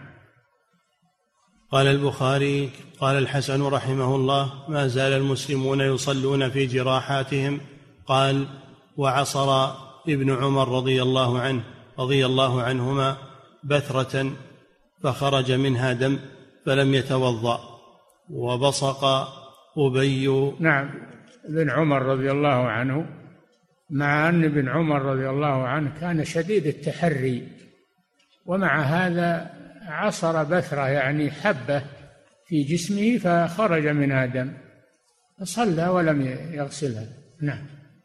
قال البخاري: قال الحسن رحمه الله: ما زال المسلمون يصلون في جراحاتهم. قال: وعصر ابن عمر رضي الله عنهما بثرة فخرج منها دم فلم يتوضأ، وبصق أبي. نعم، ابن عمر رضي الله عنه، مع أن ابن عمر رضي الله عنه كان شديد التحري، ومع هذا عصر بثرة يعني حبة في جسمه فخرج منها دم فصلى ولم يغسلها. نعم.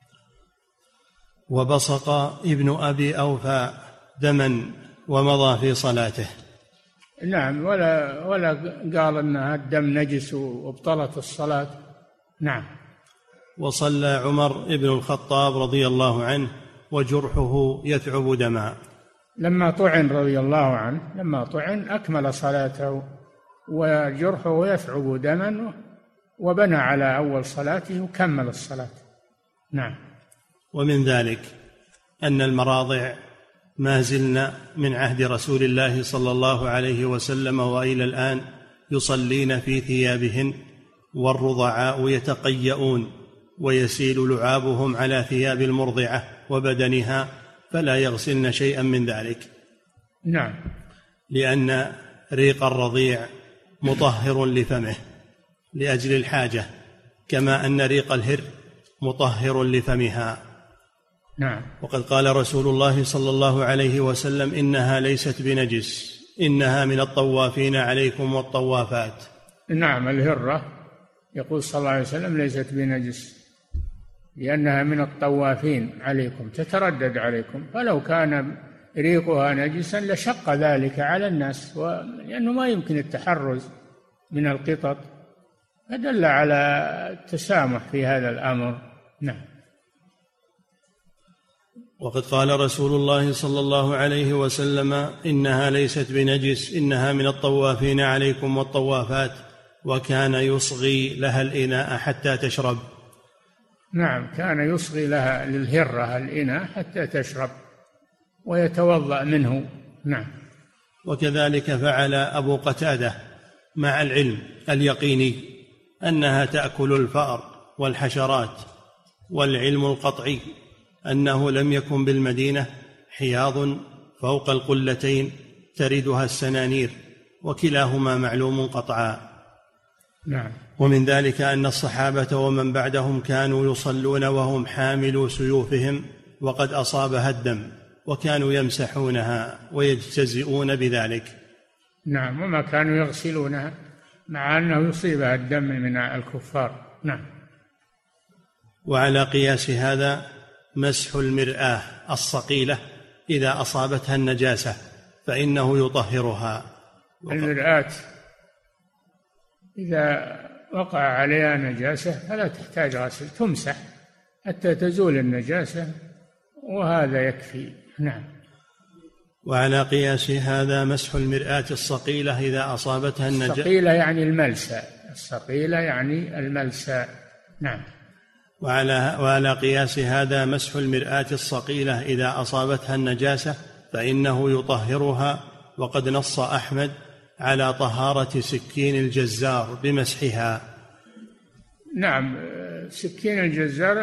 وبصق ابن أبي أوفى دما ومضى في صلاته. نعم، ولا قال أن الدم نجس وابطلت الصلاة. نعم. وصلى عمر بن الخطاب رضي الله عنه وجرحه يثعب دما. لما طعن رضي الله عنه، أكمل صلاته وجرحه يثعب دما، وبنى على أول صلاته وكمل الصلاة. نعم. ومن ذلك أن المراضع ما زلنا من عهد رسول الله صلى الله عليه وسلم وإلى الآن يصلين في ثيابهن، والرضعاء يتقيؤون ويسيل لعابهم على ثياب المرضعة وبدنها، فلا يغسلن شيئا من ذلك. نعم. لأن ريق الرضيع مطهر لفمه لأجل الحاجة، كما أن ريق الهر مطهر لفمها. نعم. وقد قال رسول الله صلى الله عليه وسلم: إنها ليست بنجس، إنها من الطوافين عليكم والطوافات. نعم، الهرة يقول صلى الله عليه وسلم ليست بنجس. لأنها من الطوافين عليكم، تتردد عليكم، فلو كان ريقها نجسا لشق ذلك على الناس، لأنه ما يمكن التحرز من القطط، فدل على التسامح في هذا الأمر. نعم. وقد قال رسول الله صلى الله عليه وسلم: إنها ليست بنجس، إنها من الطوافين عليكم والطوافات، وكان يصغي لها الإناء حتى تشرب. نعم، كان يصغي لها للهرة الإناء حتى تشرب ويتوضأ منه. نعم. وكذلك فعل أبو قتادة مع العلم اليقيني أنها تأكل الفأر والحشرات، والعلم القطعي أنه لم يكن بالمدينة حياض فوق القلتين تردها السنانير، وكلاهما معلوم قطعا. نعم. ومن ذلك أن الصحابة ومن بعدهم كانوا يصلون وهم حاملوا سيوفهم وقد أصابها الدم، وكانوا يمسحونها ويجتزئون بذلك. نعم، وما كانوا يغسلونها مع أنه يصيبها الدم من الكفار. نعم. وعلى قياس هذا مسح المرآة الصقيلة إذا أصابتها النجاسة فإنه يطهرها. المرآة إذا وقع عليها نجاسة فلا تحتاج غسل، تمسح حتى تزول النجاسة وهذا يكفي. نعم. وعلى قياس هذا مسح المرآة الصقيلة إذا أصابتها النجاسة. الصقيلة يعني الملسى، الصقيلة يعني الملسى. نعم. وعلى قياس هذا مسح المرآة الصقيلة إذا أصابتها النجاسة فإنه يطهرها. وقد نص أحمد على طهارة سكين الجزار بمسحها. نعم، سكين الجزار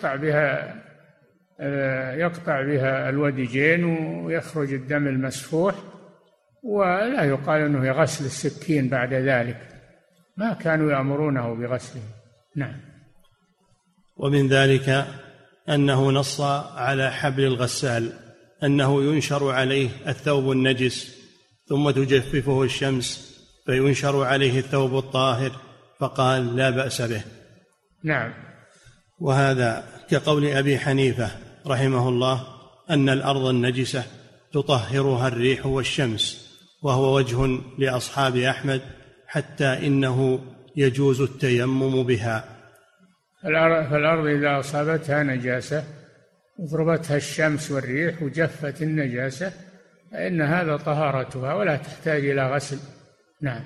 يقطع بها الودجين ويخرج الدم المسفوح، ولا يقال أنه يغسل السكين بعد ذلك، ما كانوا يأمرونه بغسله. نعم. ومن ذلك أنه نص على حبل الغسال أنه ينشر عليه الثوب النجس ثم تجففه الشمس فينشر عليه الثوب الطاهر، فقال لا بأس به. نعم. وهذا كقول أبي حنيفة رحمه الله أن الأرض النجسة تطهرها الريح والشمس، وهو وجه لأصحاب أحمد، حتى إنه يجوز التيمم بها. فالأرض إذا أصابتها نجاسة وضربتها الشمس والريح وجفت النجاسة فإن هذا طهارتها ولا تحتاج إلى غسل. نعم.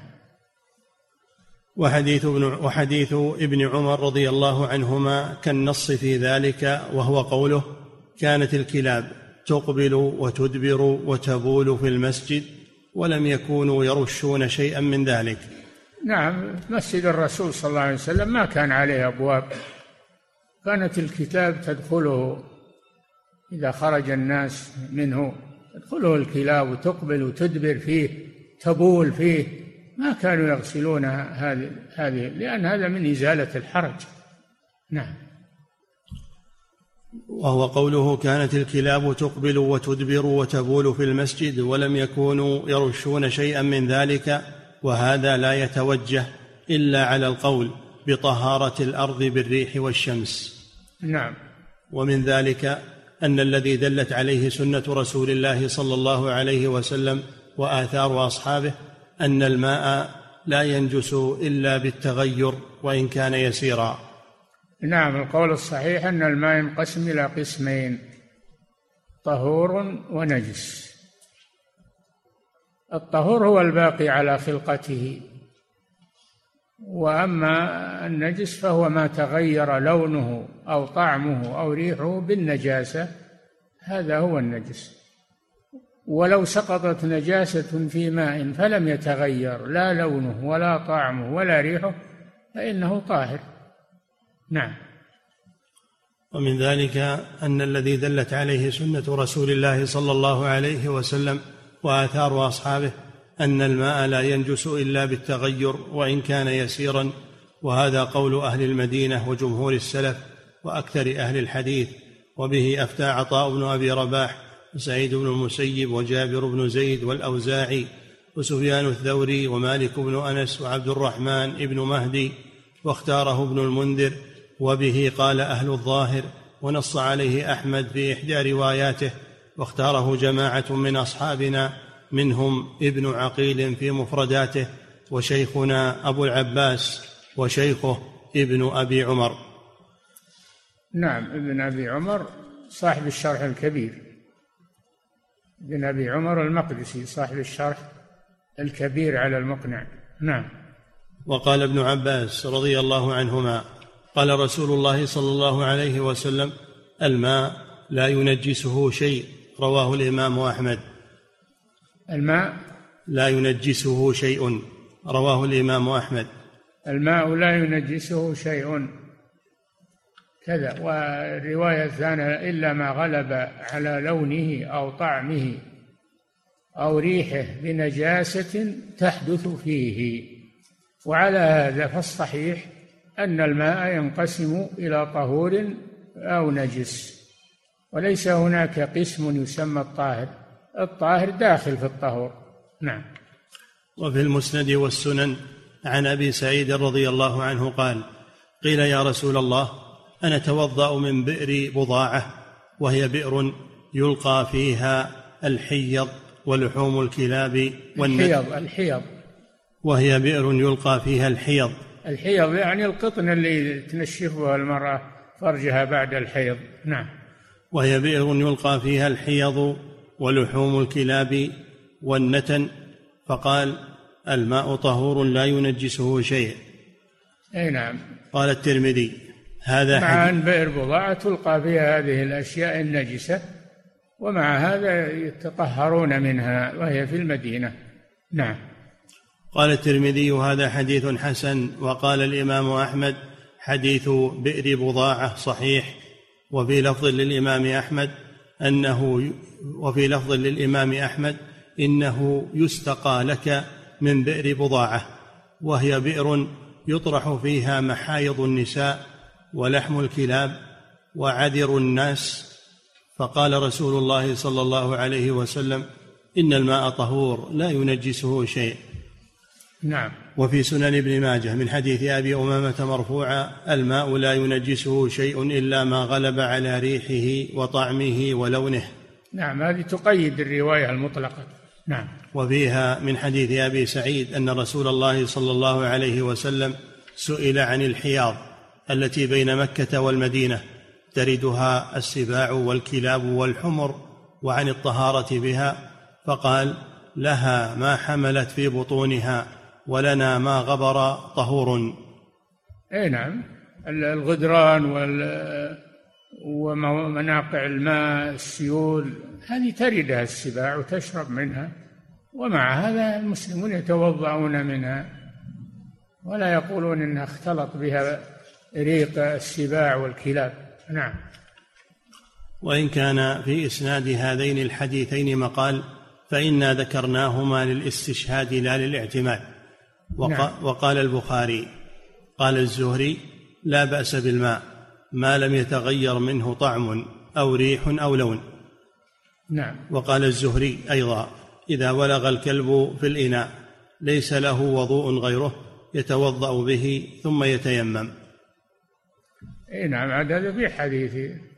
وحديث ابن عمر رضي الله عنهما كالنص في ذلك، وهو قوله: كانت الكلاب تقبل وتدبر وتبول في المسجد ولم يكونوا يرشون شيئا من ذلك. نعم، مسجد الرسول صلى الله عليه وسلم ما كان عليه أبواب، كانت الكلاب تدخله إذا خرج الناس منه، تدخله الكلاب وتقبل وتدبر فيه، تبول فيه، ما كانوا يغسلونها هذه لأن هذا من إزالة الحرج. نعم. وهو قوله: كانت الكلاب تقبل وتدبر وتبول في المسجد ولم يكونوا يرشون شيئا من ذلك، وهذا لا يتوجه إلا على القول بطهارة الأرض بالريح والشمس. نعم. ومن ذلك أن الذي دلت عليه سنة رسول الله صلى الله عليه وسلم وآثار أصحابه أن الماء لا ينجس إلا بالتغير وإن كان يسيرا. نعم، القول الصحيح أن الماء ينقسم إلى قسمين: طهور ونجس. الطهور هو الباقي على خلقته، وأما النجس فهو ما تغير لونه أو طعمه أو ريحه بالنجاسة، هذا هو النجس. ولو سقطت نجاسة في ماء فلم يتغير لا لونه ولا طعمه ولا ريحه فإنه طاهر. نعم. ومن ذلك أن الذي دلت عليه سنة رسول الله صلى الله عليه وسلم وآثار أصحابه أن الماء لا ينجس إلا بالتغير وإن كان يسيرا، وهذا قول أهل المدينة وجمهور السلف وأكثر أهل الحديث. وبه أفتى عطاء بن أبي رباح وسعيد بن المسيب وجابر بن زيد والأوزاعي وسفيان الثوري ومالك بن أنس وعبد الرحمن بن مهدي، واختاره ابن المنذر وبه قال أهل الظاهر، ونص عليه أحمد في إحدى رواياته، واختاره جماعة من أصحابنا منهم ابن عقيل في مفرداته، وشيخنا أبو العباس، وشيخه ابن أبي عمر. نعم، ابن أبي عمر صاحب الشرح الكبير، ابن أبي عمر المقدسي صاحب الشرح الكبير على المقنع. نعم. وقال ابن عباس رضي الله عنهما قال رسول الله صلى الله عليه وسلم: الماء لا ينجسه شيء، رواه الإمام أحمد. الماء لا ينجسه شيء، رواه الإمام أحمد. الماء لا ينجسه شيء كذا. والرواية الثانية: إلا ما غلب على لونه أو طعمه أو ريحه بنجاسة تحدث فيه. وعلى هذا فالصحيح أن الماء ينقسم إلى طهور أو نجس، وليس هناك قسم يسمى الطاهر، الطاهر داخل في الطهور. نعم. وفي المسند والسنن عن أبي سعيد رضي الله عنه قال: قيل يا رسول الله، أنا أتوضأ من بئر بضاعة، وهي بئر يلقى فيها الحيض ولحوم الكلاب الحيض وهي بئر يلقى فيها الحيض. الحيض يعني القطن اللي تنشفها المرأة فرجها بعد الحيض. نعم. وهي بئر يلقى فيها الحيض ولحوم الكلاب والنتن. فقال: الماء طهور لا ينجسه شيء. أي نعم. قال الترمذي: هذا مع أن بئر بضاعة تلقى فيها هذه الأشياء النجسة، ومع هذا يتطهرون منها وهي في المدينة. نعم. قال الترمذي: هذا حديث حسن. وقال الإمام أحمد: حديث بئر بضاعة صحيح. وفي لفظ للإمام أحمد إنه يستقى لك من بئر بضاعة، وهي بئر يطرح فيها محايض النساء ولحم الكلاب وعذر الناس. فقال رسول الله صلى الله عليه وسلم: إن الماء طهور لا ينجسه شيء. نعم. وفي سنن ابن ماجه من حديث أبي أمامة مرفوعا: الماء لا ينجسه شيء إلا ما غلب على ريحه وطعمه ولونه. نعم، هذه تقيد الرواية المطلقة. نعم. وفيها من حديث أبي سعيد أن رسول الله صلى الله عليه وسلم سئل عن الحياض التي بين مكة والمدينة تردها السباع والكلاب والحمر، وعن الطهارة بها، فقال: لها ما حملت في بطونها، ولنا ما غبر طهور. اي نعم، الغدران ومناقع الماء، السيول، هذه تردها السباع وتشرب منها، ومع هذا المسلمون يتوضعون منها ولا يقولون انها اختلط بها ريق السباع والكلاب. نعم. وإن كان في إسناد هذين الحديثين مقال، فإنا ذكرناهما للاستشهاد لا للاعتماد. نعم. وقال البخاري: قال الزهري: لا بأس بالماء ما لم يتغير منه طعم أو ريح أو لون. نعم. وقال الزهري أيضا: إذا ولغ الكلب في الإناء ليس له وضوء غيره يتوضأ به ثم يتيمم. اي نعم، هذا في حديث: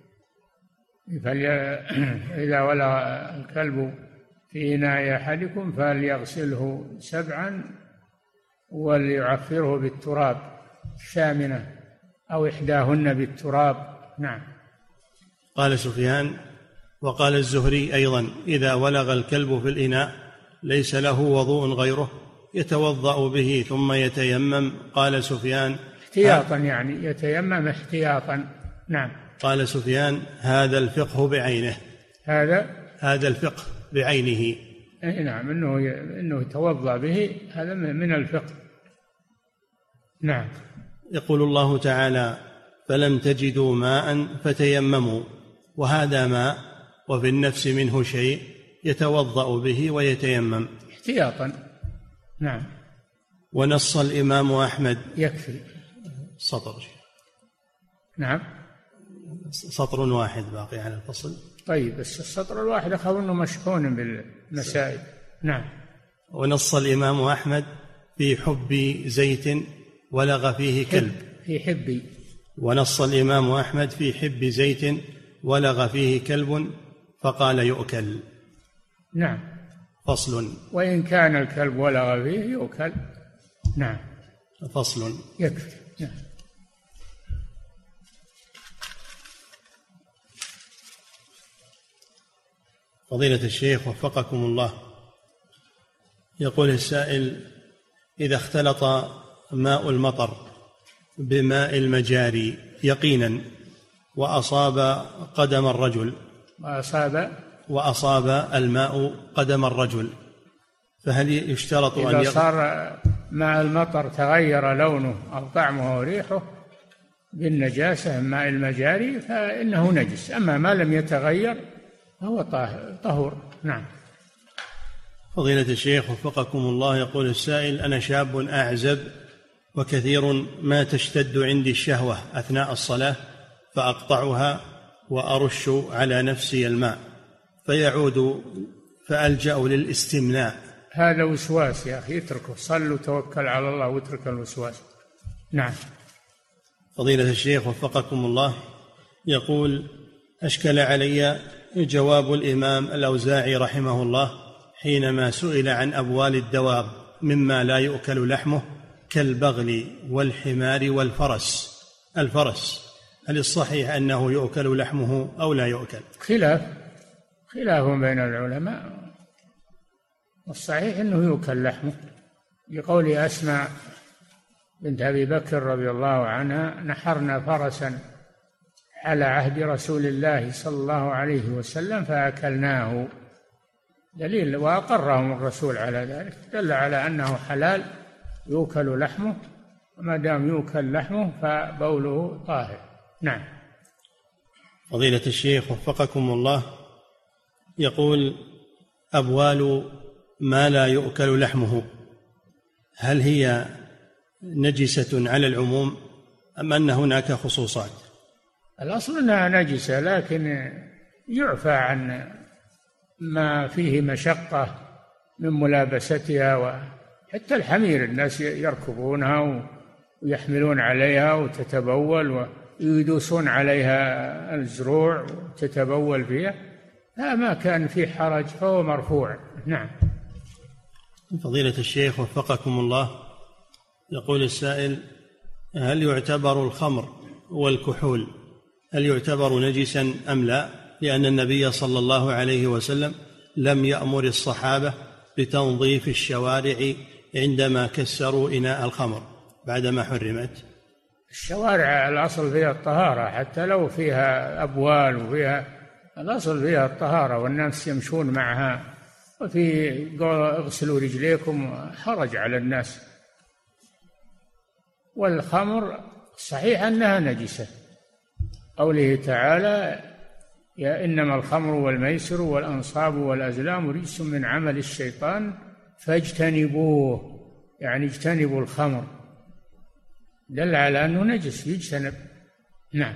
إذا ولغ الكلب في إناء أحدكم فليغسله 7 وليعفره بالتراب، 8 أو إحداهن بالتراب. نعم. قال سفيان: وقال الزهري أيضا: إذا ولغ الكلب في الإناء ليس له وضوء غيره يتوضأ به ثم يتيمم. قال سفيان: احتياطا، يعني يتيمم احتياطا. نعم. قال سفيان: هذا الفقه بعينه. هذا الفقه بعينه. نعم، إنه يتوضأ به، هذا من الفقه. نعم. يقول الله تعالى: فلم تجدوا ماء فتيمموا، وهذا ماء وفي النفس منه شيء يتوضأ به ويتيمم احتياطا. نعم. ونص الإمام أحمد. يكفي سطر. نعم، سطر واحد باقي على الفصل. طيب، بس السطر الواحد أخذ أنه مشحون بالمسائل. نعم. ونص الإمام أحمد في حب زيت ولغ فيه كلب. في حبي. ونص الإمام أحمد في حب زيت ولغ فيه كلب فقال يؤكل. نعم. فصل. وإن كان الكلب ولغ فيه يؤكل. نعم. فصل. يكفي. نعم. فضيلة الشيخ وفقكم الله، يقول السائل: إذا اختلط ماء المطر بماء المجاري يقينا وأصاب قدم الرجل، وأصاب الماء قدم الرجل، فهل يشترط أن إذا صار ماء المطر تغير لونه أو طعمه أو ريحه بالنجاسة ماء المجاري فإنه نجس، أما ما لم يتغير فهو طهور. نعم. فضيلة الشيخ وفقكم الله، يقول السائل: أنا شاب أعزب وكثير ما تشتد عندي الشهوة أثناء الصلاة فأقطعها وأرش على نفسي الماء فيعود فألجأ للاستمناء. هذا وسواس يا أخي، اتركه، صل وتوكل على الله واترك الوسواس. نعم. فضيلة الشيخ وفقكم الله، يقول: أشكل علي جواب الإمام الأوزاعي رحمه الله حينما سئل عن أبوال الدواب مما لا يؤكل لحمه كالبغل والحمار والفرس. هل الصحيح أنه يؤكل لحمه أو لا يؤكل؟ خلاف بين العلماء، والصحيح أنه يؤكل لحمه لقول أسماء بنت أبي بكر رضي الله عنها: نحرنا فرسا على عهد رسول الله صلى الله عليه وسلم فأكلناه، دليل، وأقرهم الرسول على ذلك، دل على أنه حلال يؤكل لحمه، وما دام يؤكل لحمه فبوله طاهر. نعم. فضيلة الشيخ وفقكم الله، يقول: أبوال ما لا يؤكل لحمه هل هي نجسة على العموم أم أن هناك خصوصات؟ الأصل أنها نجسة، لكن يعفى عن ما فيه مشقة من ملابستها، وحتى الحمير الناس يركبونها ويحملون عليها وتتبول ويدوسون عليها الزروع وتتبول فيها، ما كان في حرج فهو مرفوع. نعم. فضيلة الشيخ وفقكم الله، يقول السائل: هل يعتبر الخمر والكحول هل يعتبر نجسا أم لا؟ لأن النبي صلى الله عليه وسلم لم يأمر الصحابة بتنظيف الشوارع عندما كسروا إناء الخمر بعدما حرمت. الشوارع الأصل فيها الطهارة، حتى لو فيها أبوال وفيها، الأصل فيها الطهارة، والناس يمشون معها، وفي اغسلوا رجليكم حرج على الناس. والخمر صحيح أنها نجسة، قوله تعالى: يا إنما الخمر والميسر والأنصاب والأزلام رجس من عمل الشيطان فاجتنبوه، يعني اجتنبوا الخمر، دل على أنه نجس يجتنب. نعم.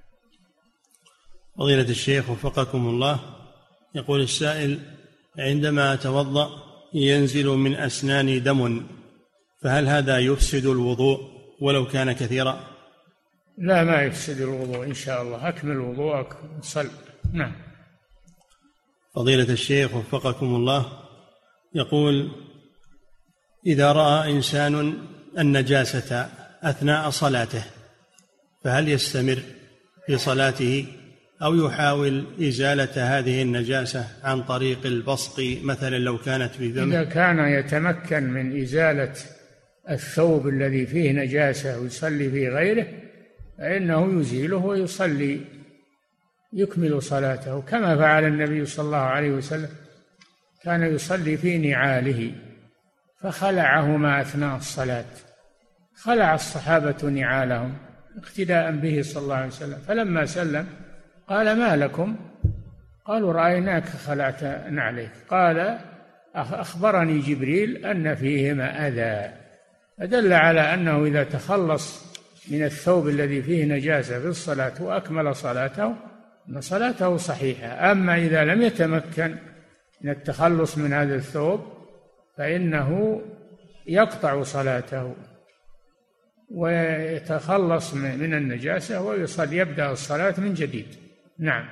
فضيلة الشيخ وفقكم الله، يقول السائل: عندما أتوضأ ينزل من أسناني دم، فهل هذا يفسد الوضوء ولو كان كثيرا؟ لا، ما يفسد الوضوء إن شاء الله، أكمل وضوءك وصل. نعم. فضيلة الشيخ وفقكم الله، يقول: إذا رأى إنسان النجاسة أثناء صلاته فهل يستمر في صلاته أو يحاول إزالة هذه النجاسة عن طريق البصق مثلا لو كانت في ذنب؟ إذا كان يتمكن من إزالة الثوب الذي فيه نجاسة ويصلي في غيره فإنه يزيله ويصلي يكمل صلاته، كما فعل النبي صلى الله عليه وسلم، كان يصلي في نعاله فخلعهما أثناء الصلاة، خلع الصحابة نعالهم اقتداء به صلى الله عليه وسلم، فلما سلم قال: ما لكم؟ قالوا: رأيناك خلعت نعليك. قال: أخبرني جبريل أن فيهما أذى، فدل على أنه إذا تخلص من الثوب الذي فيه نجاسة في الصلاة وأكمل صلاته أن صلاته صحيحة. أما إذا لم يتمكن من التخلص من هذا الثوب فإنه يقطع صلاته. ويتخلص من النجاسة ويصلي، يبدأ الصلاة من جديد. نعم.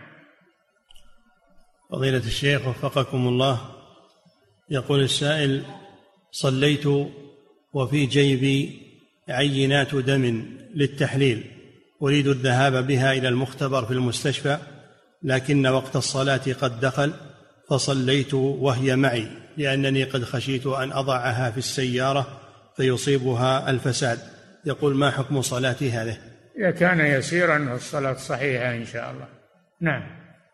فضيلة الشيخ وفقكم الله، يقول السائل: صليت وفي جيبي عينات دم للتحليل، أريد الذهاب بها إلى المختبر في المستشفى، لكن وقت الصلاة قد دخل، فصليت وهي معي لأنني قد خشيت أن أضعها في السيارة فيصيبها الفساد. يقول: ما حكم صلاتي هذه؟ إذا كان يسيرا فالصلاة صحيحة إن شاء الله. نعم.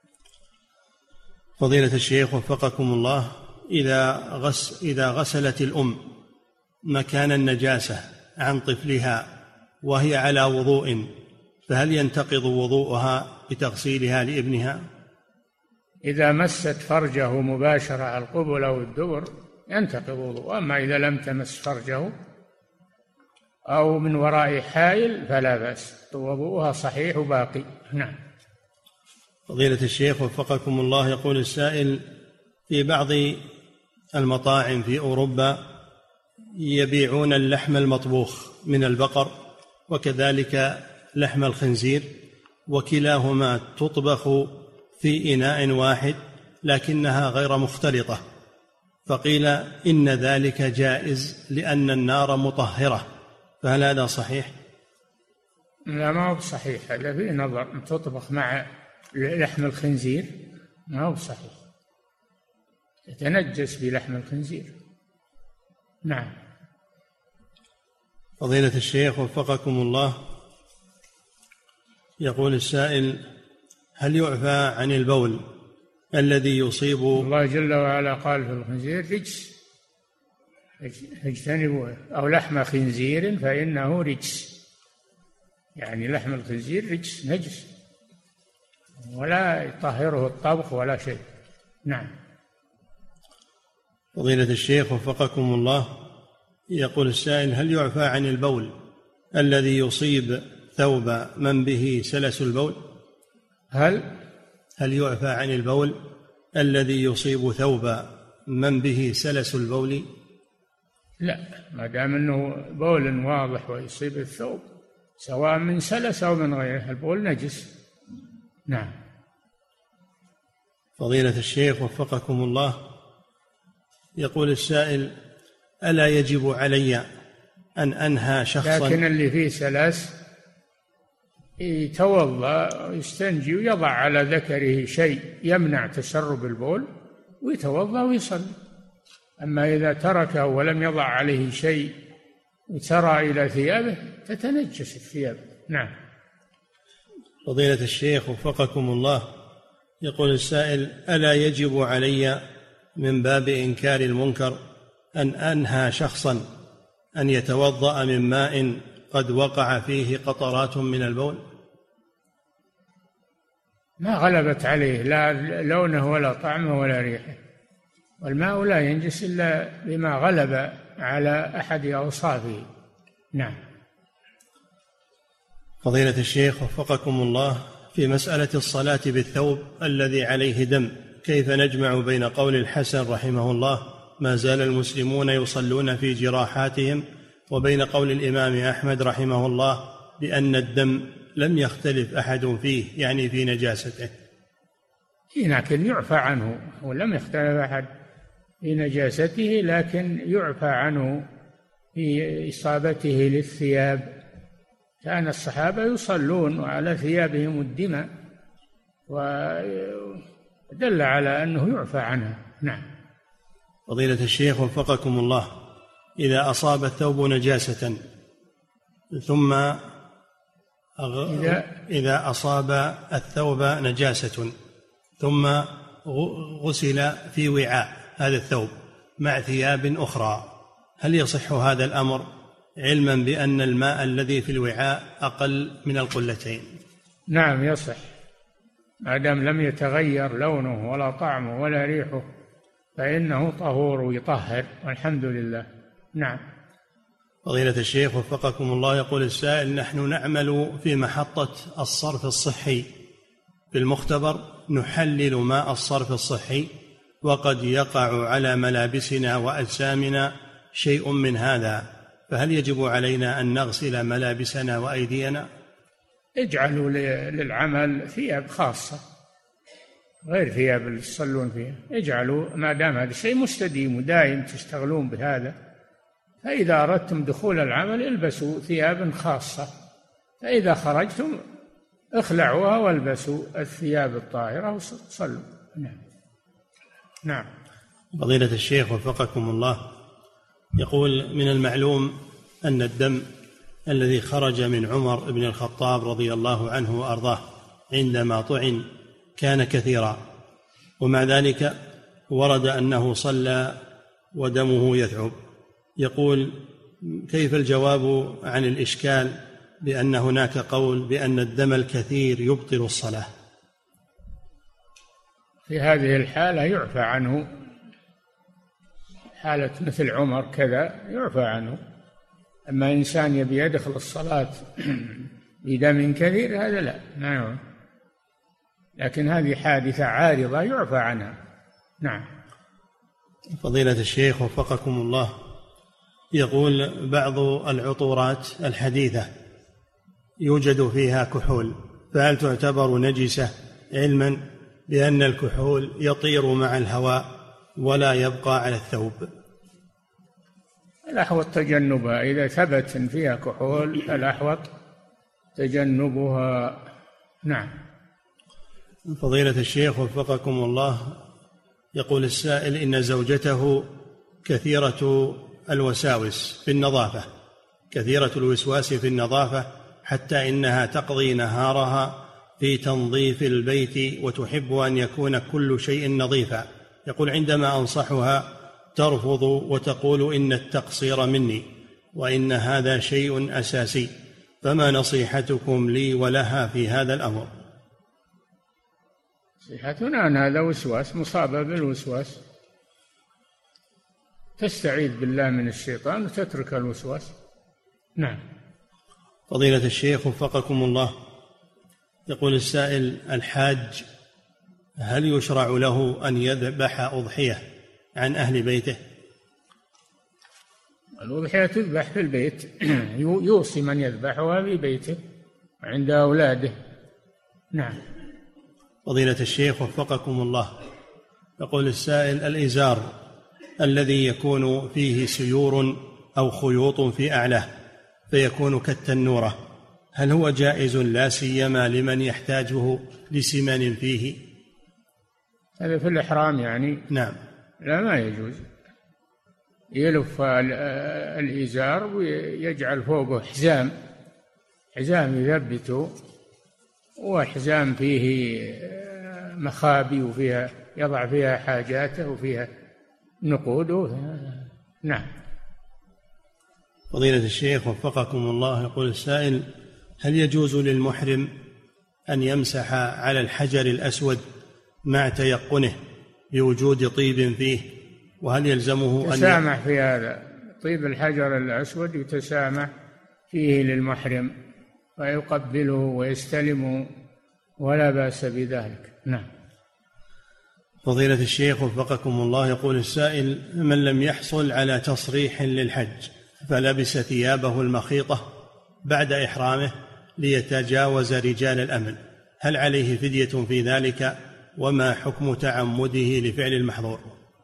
فضيلة الشيخ وفقكم الله، إذا غسلت الأم مكان النجاسة عن طفلها وهي على وضوء، فهل ينتقض وضوءها بتغسيلها لابنها؟ إذا مست فرجه مباشرة على القبل أو الدبر ينتقض وضوء، أما إذا لم تمس فرجه أو من وراء حائل فلا بأس، وضوءها صحيح وباقي. نعم. فضيلة الشيخ وفقكم الله، يقول السائل: في بعض المطاعم في أوروبا يبيعون اللحم المطبوخ من البقر وكذلك لحم الخنزير، وكلاهما تطبخ في إناء واحد لكنها غير مختلطة، فقيل إن ذلك جائز لأن النار مطهرة، فهل هذا صحيح؟ لا، ما هو صحيح، هذا فيه نظر. تطبخ مع لحم الخنزير ما هو صحيح، يتنجس بلحم الخنزير. نعم. فضيلة الشيخ وفقكم الله، يقول السائل: هل يعفى عن البول الذي يصيب؟ الله جل وعلا قال في الخنزير: رجس، اجتنبوا، أو لحم خنزير فإنه رجس، يعني لحم الخنزير رجس، نجس، ولا يطهره الطبخ ولا شيء. نعم. فضيلة الشيخ وفقكم الله، يقول السائل: هل يعفى عن البول الذي يصيب ثوب من به سلس البول؟ هل يعفى عن البول الذي يصيب ثوب من به سلس البول؟ لا، ما دام انه بول واضح ويصيب الثوب سواء من سلس او من غيره، البول نجس. نعم. فضيلة الشيخ وفقكم الله، يقول السائل: ألا يجب علي أن أنهى شخصا؟ لكن اللي فيه سلس يتوضأ ويستنجي ويضع على ذكره شيء يمنع تسرب البول ويتوضأ ويصلي. أما إذا تركه ولم يضع عليه شيء وسرى إلى ثيابه تتنجس الثياب. نعم. فضيلة الشيخ وفقكم الله، يقول السائل: ألا يجب علي من باب إنكار المنكر أن أنهى شخصا أن يتوضأ من ماء قد وقع فيه قطرات من البول؟ ما غلبت عليه لا لونه ولا طعمه ولا ريحه، والماء لا ينجس إلا بما غلب على أحد أوصافه. نعم. فضيلة الشيخ وفقكم الله، في مسألة الصلاة بالثوب الذي عليه دم، كيف نجمع بين قول الحسن رحمه الله: ما زال المسلمون يصلون في جراحاتهم، وبين قول الإمام أحمد رحمه الله بأن الدم لم يختلف أحد فيه، يعني في نجاسته؟ لكن يعفى عنه، ولم يختلف أحد في نجاسته، لكن يعفى عنه في إصابته للثياب. كان الصحابة يصلون وعلى ثيابهم الدماء، ودل على أنه يعفى عنها. نعم. فضيلة الشيخ وفقكم الله، إذا أصاب الثوب نجاسة ثم إذا أصاب الثوب نجاسة ثم غسل في وعاء هذا الثوب مع ثياب أخرى، هل يصح هذا الأمر علما بأن الماء الذي في الوعاء أقل من القلتين؟ نعم يصح، ما دام لم يتغير لونه ولا طعمه ولا ريحه فإنه طهور ويطهر، والحمد لله. نعم. فضيلة الشيخ وفقكم الله، يقول السائل: نحن نعمل في محطة الصرف الصحي في المختبر، نحلل ماء الصرف الصحي، وقد يقع على ملابسنا وأجسامنا شيء من هذا، فهل يجب علينا أن نغسل ملابسنا وأيدينا؟ اجعلوا للعمل ثياب خاصة غير ثياب اللي تصلون فيها، اجعلوا ما دام هذا الشيء مستديم ودائم تشتغلون بهذا، فإذا أردتم دخول العمل البسوا ثيابا خاصة، فإذا خرجتم اخلعوها والبسوا الثياب الطاهرة وصلوا. نعم. فضيلة الشيخ وفقكم الله، يقول: من المعلوم أن الدم الذي خرج من عمر بن الخطاب رضي الله عنه وأرضاه عندما طعن كان كثيرا، ومع ذلك ورد أنه صلى ودمه يثعب. يقول: كيف الجواب عن الإشكال بأن هناك قول بأن الدم الكثير يبطل الصلاة؟ في هذه الحالة يعفى عنه، حالة مثل عمر كذا يعفى عنه. أما إنسان يبي يدخل الصلاة بدم كثير هذا لا، ما يعفى. لكن هذه حادثة عارضة يعفى عنها. نعم. فضيلة الشيخ وفقكم الله، يقول: بعض العطورات الحديثة يوجد فيها كحول، فهل تعتبر نجسة علما بأن الكحول يطير مع الهواء ولا يبقى على الثوب؟ الأحوط تجنبها، إذا ثبت فيها كحول الأحوط تجنبها. نعم. فضيلة الشيخ وفقكم الله، يقول السائل: إن زوجته كثيرة الوساوس في النظافة، كثيرة الوسواس في النظافة، حتى إنها تقضي نهارها في تنظيف البيت وتحب أن يكون كل شيء نظيفا. يقول: عندما أنصحها ترفض وتقول إن التقصير مني وإن هذا شيء أساسي، فما نصيحتكم لي ولها في هذا الأمر؟ نصيحتنا أن هذا وسواس، مصابة بالوسواس، تستعيذ بالله من الشيطان وتترك الوسواس. نعم. فضيلة الشيخ وفقكم الله، يقول السائل: الحاج هل يشرع له أن يذبح أضحية عن أهل بيته؟ الأضحية تذبح في البيت، يوصي من يذبحها في بيته عند أولاده. نعم. فضيلة الشيخ وفقكم الله، يقول السائل: الإزار الذي يكون فيه سيور أو خيوط في أعلاه فيكون كالتنورة، هل هو جائز لا سيما لمن يحتاجه لسمن فيه؟ هذا في الإحرام يعني؟ نعم. لا، ما يجوز. يلف الإزار ويجعل فوقه حزام يثبته، وحزام فيه مخابي وفيها يضع فيها حاجاته وفيها نقود. نعم. فضيلة الشيخ وفقكم الله، يقول السائل: هل يجوز للمحرم أن يمسح على الحجر الأسود مع تيقنه بوجود طيب فيه، وهل يلزمه أن يتسامح في هذا؟ طيب الحجر الأسود يتسامح فيه للمحرم ويقبله ويستلمه ولا بأس بذلك. نعم. فضيلة الشيخ وفقكم الله، يقول السائل: من لم يحصل على تصريح للحج فلبس ثيابه المخيطة بعد إحرامه ليتجاوز رجال الأمن، هل عليه فدية في ذلك؟ وما حكم تعمده لفعل المحظور؟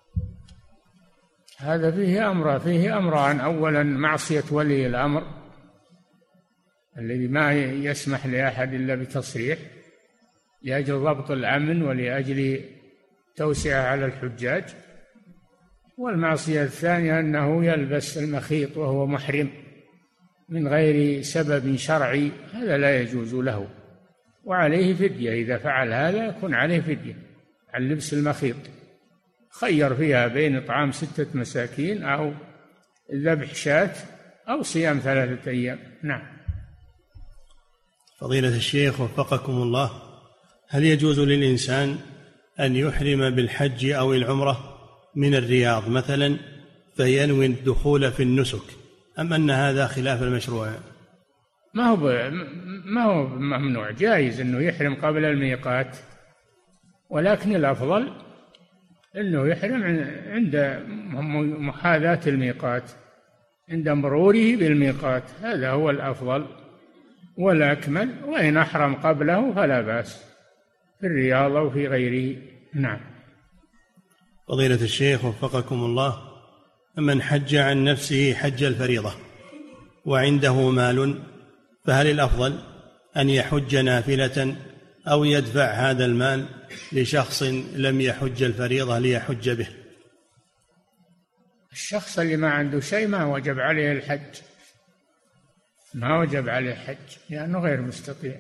هذا فيه أمران: أولا معصية ولي الأمر الذي ما يسمح لأحد إلا بتصريح لأجل ضبط الأمن ولأجل توسعة على الحجاج، والمعصية الثانية أنه يلبس المخيط وهو محرم من غير سبب شرعي، هذا لا يجوز له، وعليه فدية. إذا فعل هذا يكون عليه فدية عن لبس المخيط، خير فيها بين إطعام 6 مساكين أو ذبح شاة أو صيام 3 أيام. نعم. فضيلة الشيخ وفقكم الله، هل يجوز للإنسان أن يحرم بالحج أو العمرة من الرياض مثلا فينوي الدخول في النسك، أم أن هذا خلاف المشروع؟ ما هو ممنوع، جائز أنه يحرم قبل الميقات، ولكن الأفضل أنه يحرم عند محاذاة الميقات عند مروره بالميقات، هذا هو الأفضل والأكمل، وإن أحرم قبله فلا بأس في الرياض أو في غيره. نعم. فضيلة الشيخ وفقكم الله، من حج عن نفسه حج الفريضة وعنده مال، فهل الأفضل أن يحج نافلة أو يدفع هذا المال لشخص لم يحج الفريضة ليحج به؟ الشخص اللي ما عنده شيء ما وجب عليه الحج، ما وجب عليه الحج لأنه غير مستطيع.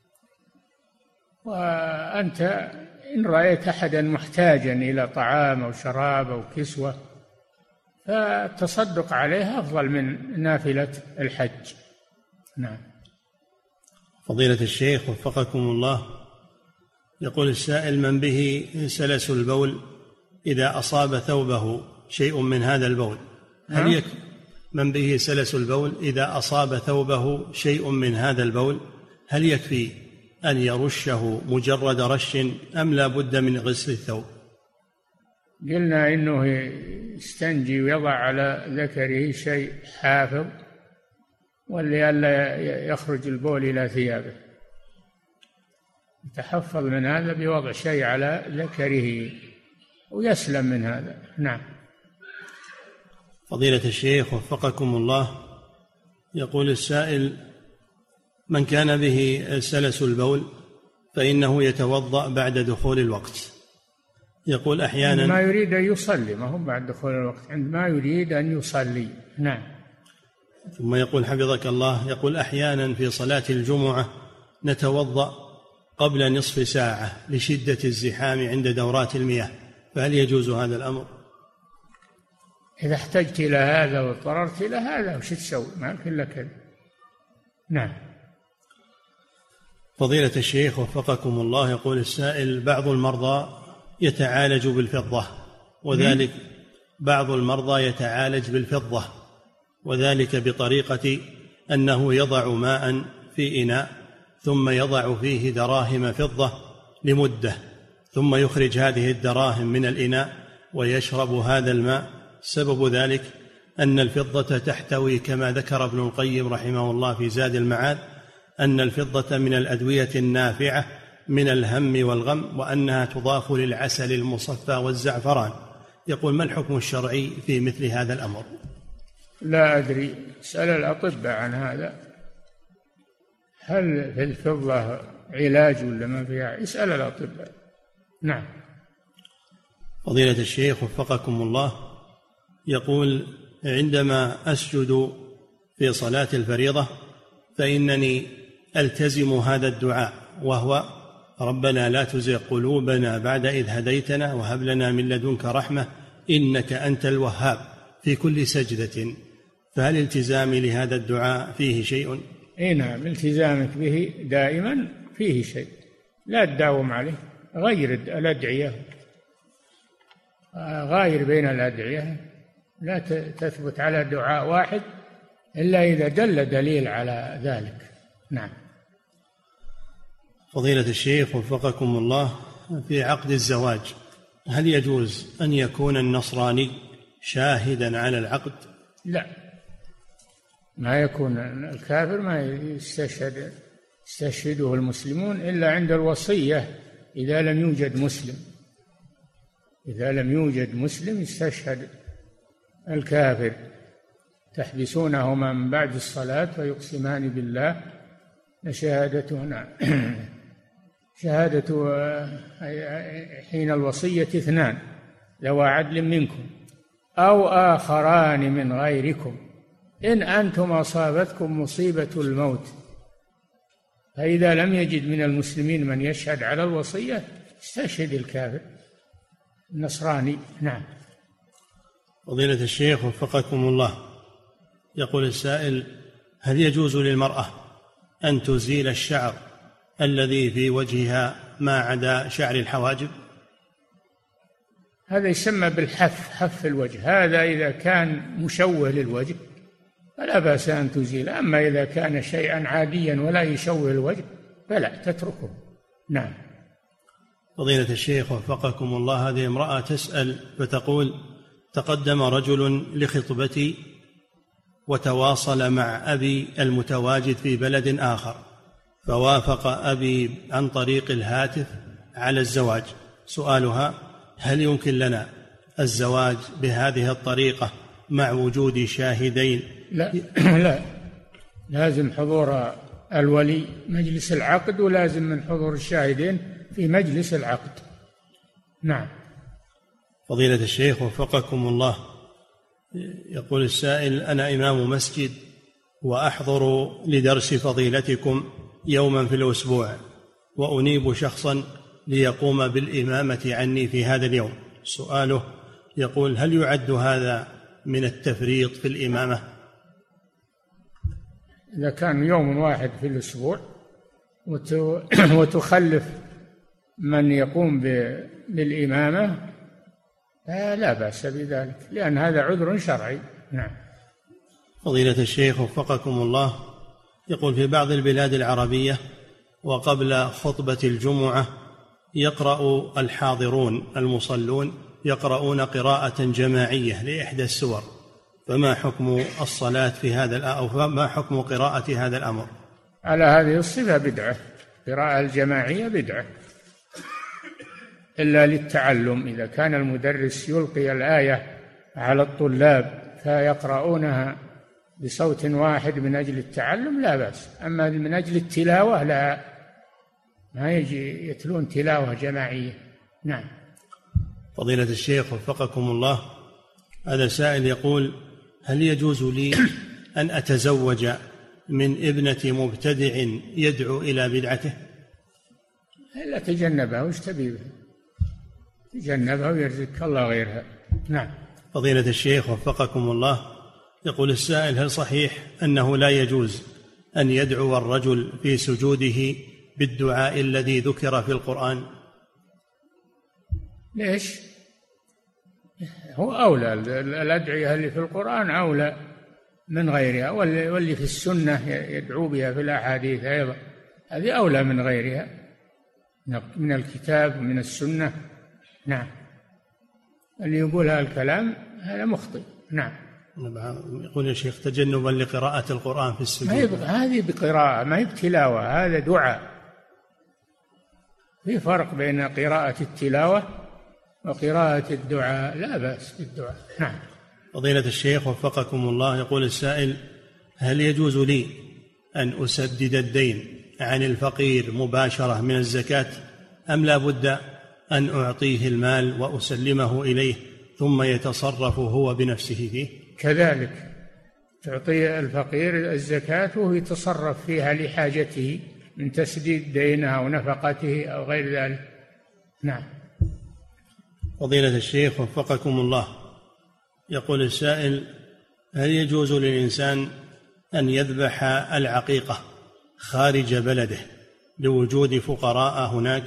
وأنت إن رأيت أحدا محتاجا إلى طعام أو شراب أو كسوة فالتصدق عليه أفضل من نافلة الحج. نعم. فضيلة الشيخ وفقكم الله، يقول السائل: من به سلس البول إذا أصاب ثوبه شيء من هذا البول هل يكفي؟ من به سلس البول إذا أصاب ثوبه شيء من هذا البول هل يكفي أن يرشه مجرد رش أم لا بد من غسل الثوب؟ قلنا إنه يستنجي ويضع على ذكره شيء حافظ ولئلا يخرج البول إلى ثيابه، يتحفظ من هذا بوضع شيء على ذكره ويسلم من هذا. نعم. فضيلة الشيخ وفقكم الله، يقول السائل: من كان به سلس البول فإنه يتوضأ بعد دخول الوقت. يقول أحيانا ما يريد أن يصلي، ما هو بعد دخول الوقت، عندما يريد أن يصلي. نعم. ثم يقول حفظك الله، يقول أحيانا في صلاة الجمعة نتوضأ قبل نصف ساعة لشدة الزحام عند دورات المياه، فهل يجوز هذا الأمر؟ إذا احتجت إلى هذا واضطررت إلى هذا وش تسوي؟ ما يمكن لك كذا. نعم. فضيلة الشيخ وفقكم الله، يقول السائل: بعض المرضى يتعالج بالفضة وذلك بعض المرضى يتعالج بالفضة وذلك بطريقة أنه يضع ماء في إناء ثم يضع فيه دراهم فضة لمدة ثم يخرج هذه الدراهم من الإناء ويشرب هذا الماء. سبب ذلك أن الفضة تحتوي كما ذكر ابن القيم رحمه الله في زاد المعاد أن الفضة من الأدوية النافعة من الهم والغم، وأنها تضاف للعسل المصفى والزعفران. يقول: ما الحكم الشرعي في مثل هذا الأمر؟ لا أدري، اسأل الأطباء عن هذا، هل في الفضة علاج ولا ما فيها؟ اسأل الأطباء. نعم. فضيلة الشيخ وفقكم الله، يقول: عندما أسجد في صلاة الفريضة فإنني ألتزم هذا الدعاء وهو: ربنا لا تزغ قلوبنا بعد إذ هديتنا وهب لنا من لدنك رحمة إنك أنت الوهاب في كل سجدة، فهل التزامي لهذا الدعاء فيه شيء؟ نعم، التزامك به دائما فيه شيء، لا تداوم عليه، غير الأدعية، غاير بين الأدعية، لا تثبت على دعاء واحد إلا إذا دل دليل على ذلك. نعم. فضيلة الشيخ وفقكم الله، في عقد الزواج هل يجوز أن يكون النصراني شاهدا على العقد؟ لا، ما يكون الكافر ما يستشهده المسلمون إلا عند الوصية إذا لم يوجد مسلم، إذا لم يوجد مسلم يستشهد الكافر. تحبسونهما من بعد الصلاة فيقسمان بالله لشهادتهما شهادة حين الوصية 2 ذوى عدل منكم أو آخران من غيركم إن أنتم أصابتكم مصيبة الموت. فإذا لم يجد من المسلمين من يشهد على الوصية استشهد الكافر النصراني. نعم. فضيلة الشيخ وفقكم الله، يقول السائل: هل يجوز للمرأة أن تزيل الشعر الذي في وجهها ما عدا شعر الحواجب؟ هذا يسمى بالحف، حف الوجه، هذا إذا كان مشوه للوجه فلا بأس أن تزيل، أما إذا كان شيئا عاديا ولا يشوه الوجه فلا تتركه. نعم. فضيلة الشيخ وفقكم الله، هذه امرأة تسأل فتقول: تقدم رجل لخطبتي وتواصل مع أبي المتواجد في بلد آخر، فوافق أبي عن طريق الهاتف على الزواج. سؤالها: هل يمكن لنا الزواج بهذه الطريقة مع وجود شاهدين؟ لا لا، لازم حضور الولي مجلس العقد، ولازم من حضور الشاهدين في مجلس العقد. نعم. فضيلة الشيخ وفقكم الله، يقول السائل: أنا إمام مسجد وأحضر لدرس فضيلتكم يوما في الأسبوع، وأنيب شخصا ليقوم بالإمامة عني في هذا اليوم. سؤاله يقول: هل يعد هذا من التفريط في الإمامة؟ إذا كان يوم واحد في الأسبوع وتخلف من يقوم بالإمامة لا بأس بذلك، لأن هذا عذر شرعي. نعم. فضيلة الشيخ وفقكم الله، يقول: في بعض البلاد العربية وقبل خطبة الجمعة يقرأ الحاضرون المصلون يقرؤون قراءة جماعية لإحدى السور، فما حكم الصلاة في هذا أو فما حكم قراءة هذا الأمر؟ على هذه الصفة بدعة، قراءة الجماعية بدعة إلا للتعلم. إذا كان المدرس يلقي الآية على الطلاب فيقرؤونها بصوت واحد من أجل التعلم لا بأس، أما من أجل التلاوة لا، ما يجي يتلون تلاوة جماعية. نعم. فضيلة الشيخ وفقكم الله، هذا سائل يقول: هل يجوز لي أن أتزوج من ابنة مبتدع يدعو إلى بدعته؟ لا تجنبها، وش تبي بها؟ تجنبها ويرزقك الله غيرها. نعم. فضيلة الشيخ وفقكم الله، يقول السائل: هل صحيح أنه لا يجوز أن يدعو الرجل في سجوده بالدعاء الذي ذكر في القرآن؟ ليش؟ هو أولى، الأدعية اللي في القرآن أولى من غيرها، واللي في السنة يدعو بها في الأحاديث أيضا، هذه أولى من غيرها من الكتاب ومن السنة. نعم. اللي يقول هذا الكلام هذا مخطئ. نعم. يقول يا شيخ: تجنبا لقراءة القرآن في السجود. هذه بقراءة، ما هي بتلاوة، هذا دعاء. في فرق بين قراءة التلاوة وقراءة الدعاء، لا بأس بالدعاء. نعم. فضيلة الشيخ وفقكم الله، يقول السائل: هل يجوز لي أن أسدد الدين عن الفقير مباشرة من الزكاة، أم لا بد أن أعطيه المال وأسلمه إليه ثم يتصرف هو بنفسه فيه؟ كذلك تعطي الفقير الزكاة وهو يتصرف فيها لحاجته من تسديد دينه أو نفقته أو غير ذلك. نعم. فضيلة الشيخ وفقكم الله، يقول السائل: هل يجوز للإنسان أن يذبح العقيقة خارج بلده لوجود فقراء هناك؟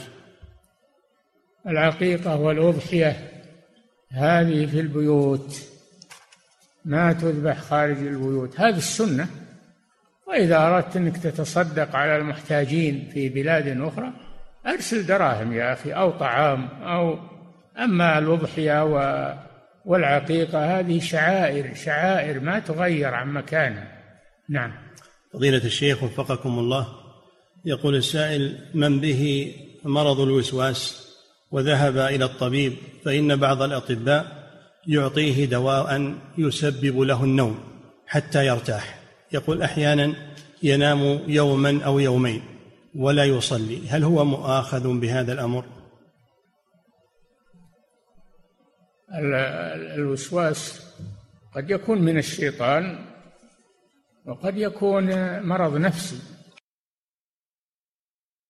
العقيقة والأضحية هذه في البيوت، ما تذبح خارج البيوت، هذه السنة. وإذا أردت أنك تتصدق على المحتاجين في بلاد أخرى أرسل دراهم يا أخي أو طعام أما الأضحية والعقيقة هذه شعائر ما تغير عن مكانها. نعم. فضيلة الشيخ وفقكم الله، يقول السائل: من به مرض الوسواس وذهب إلى الطبيب، فإن بعض الأطباء يعطيه دواء يسبب له النوم حتى يرتاح، يقول أحيانا ينام يوما أو يومين ولا يصلي، هل هو مؤاخذ بهذا الأمر؟ الوسواس قد يكون من الشيطان وقد يكون مرض نفسي،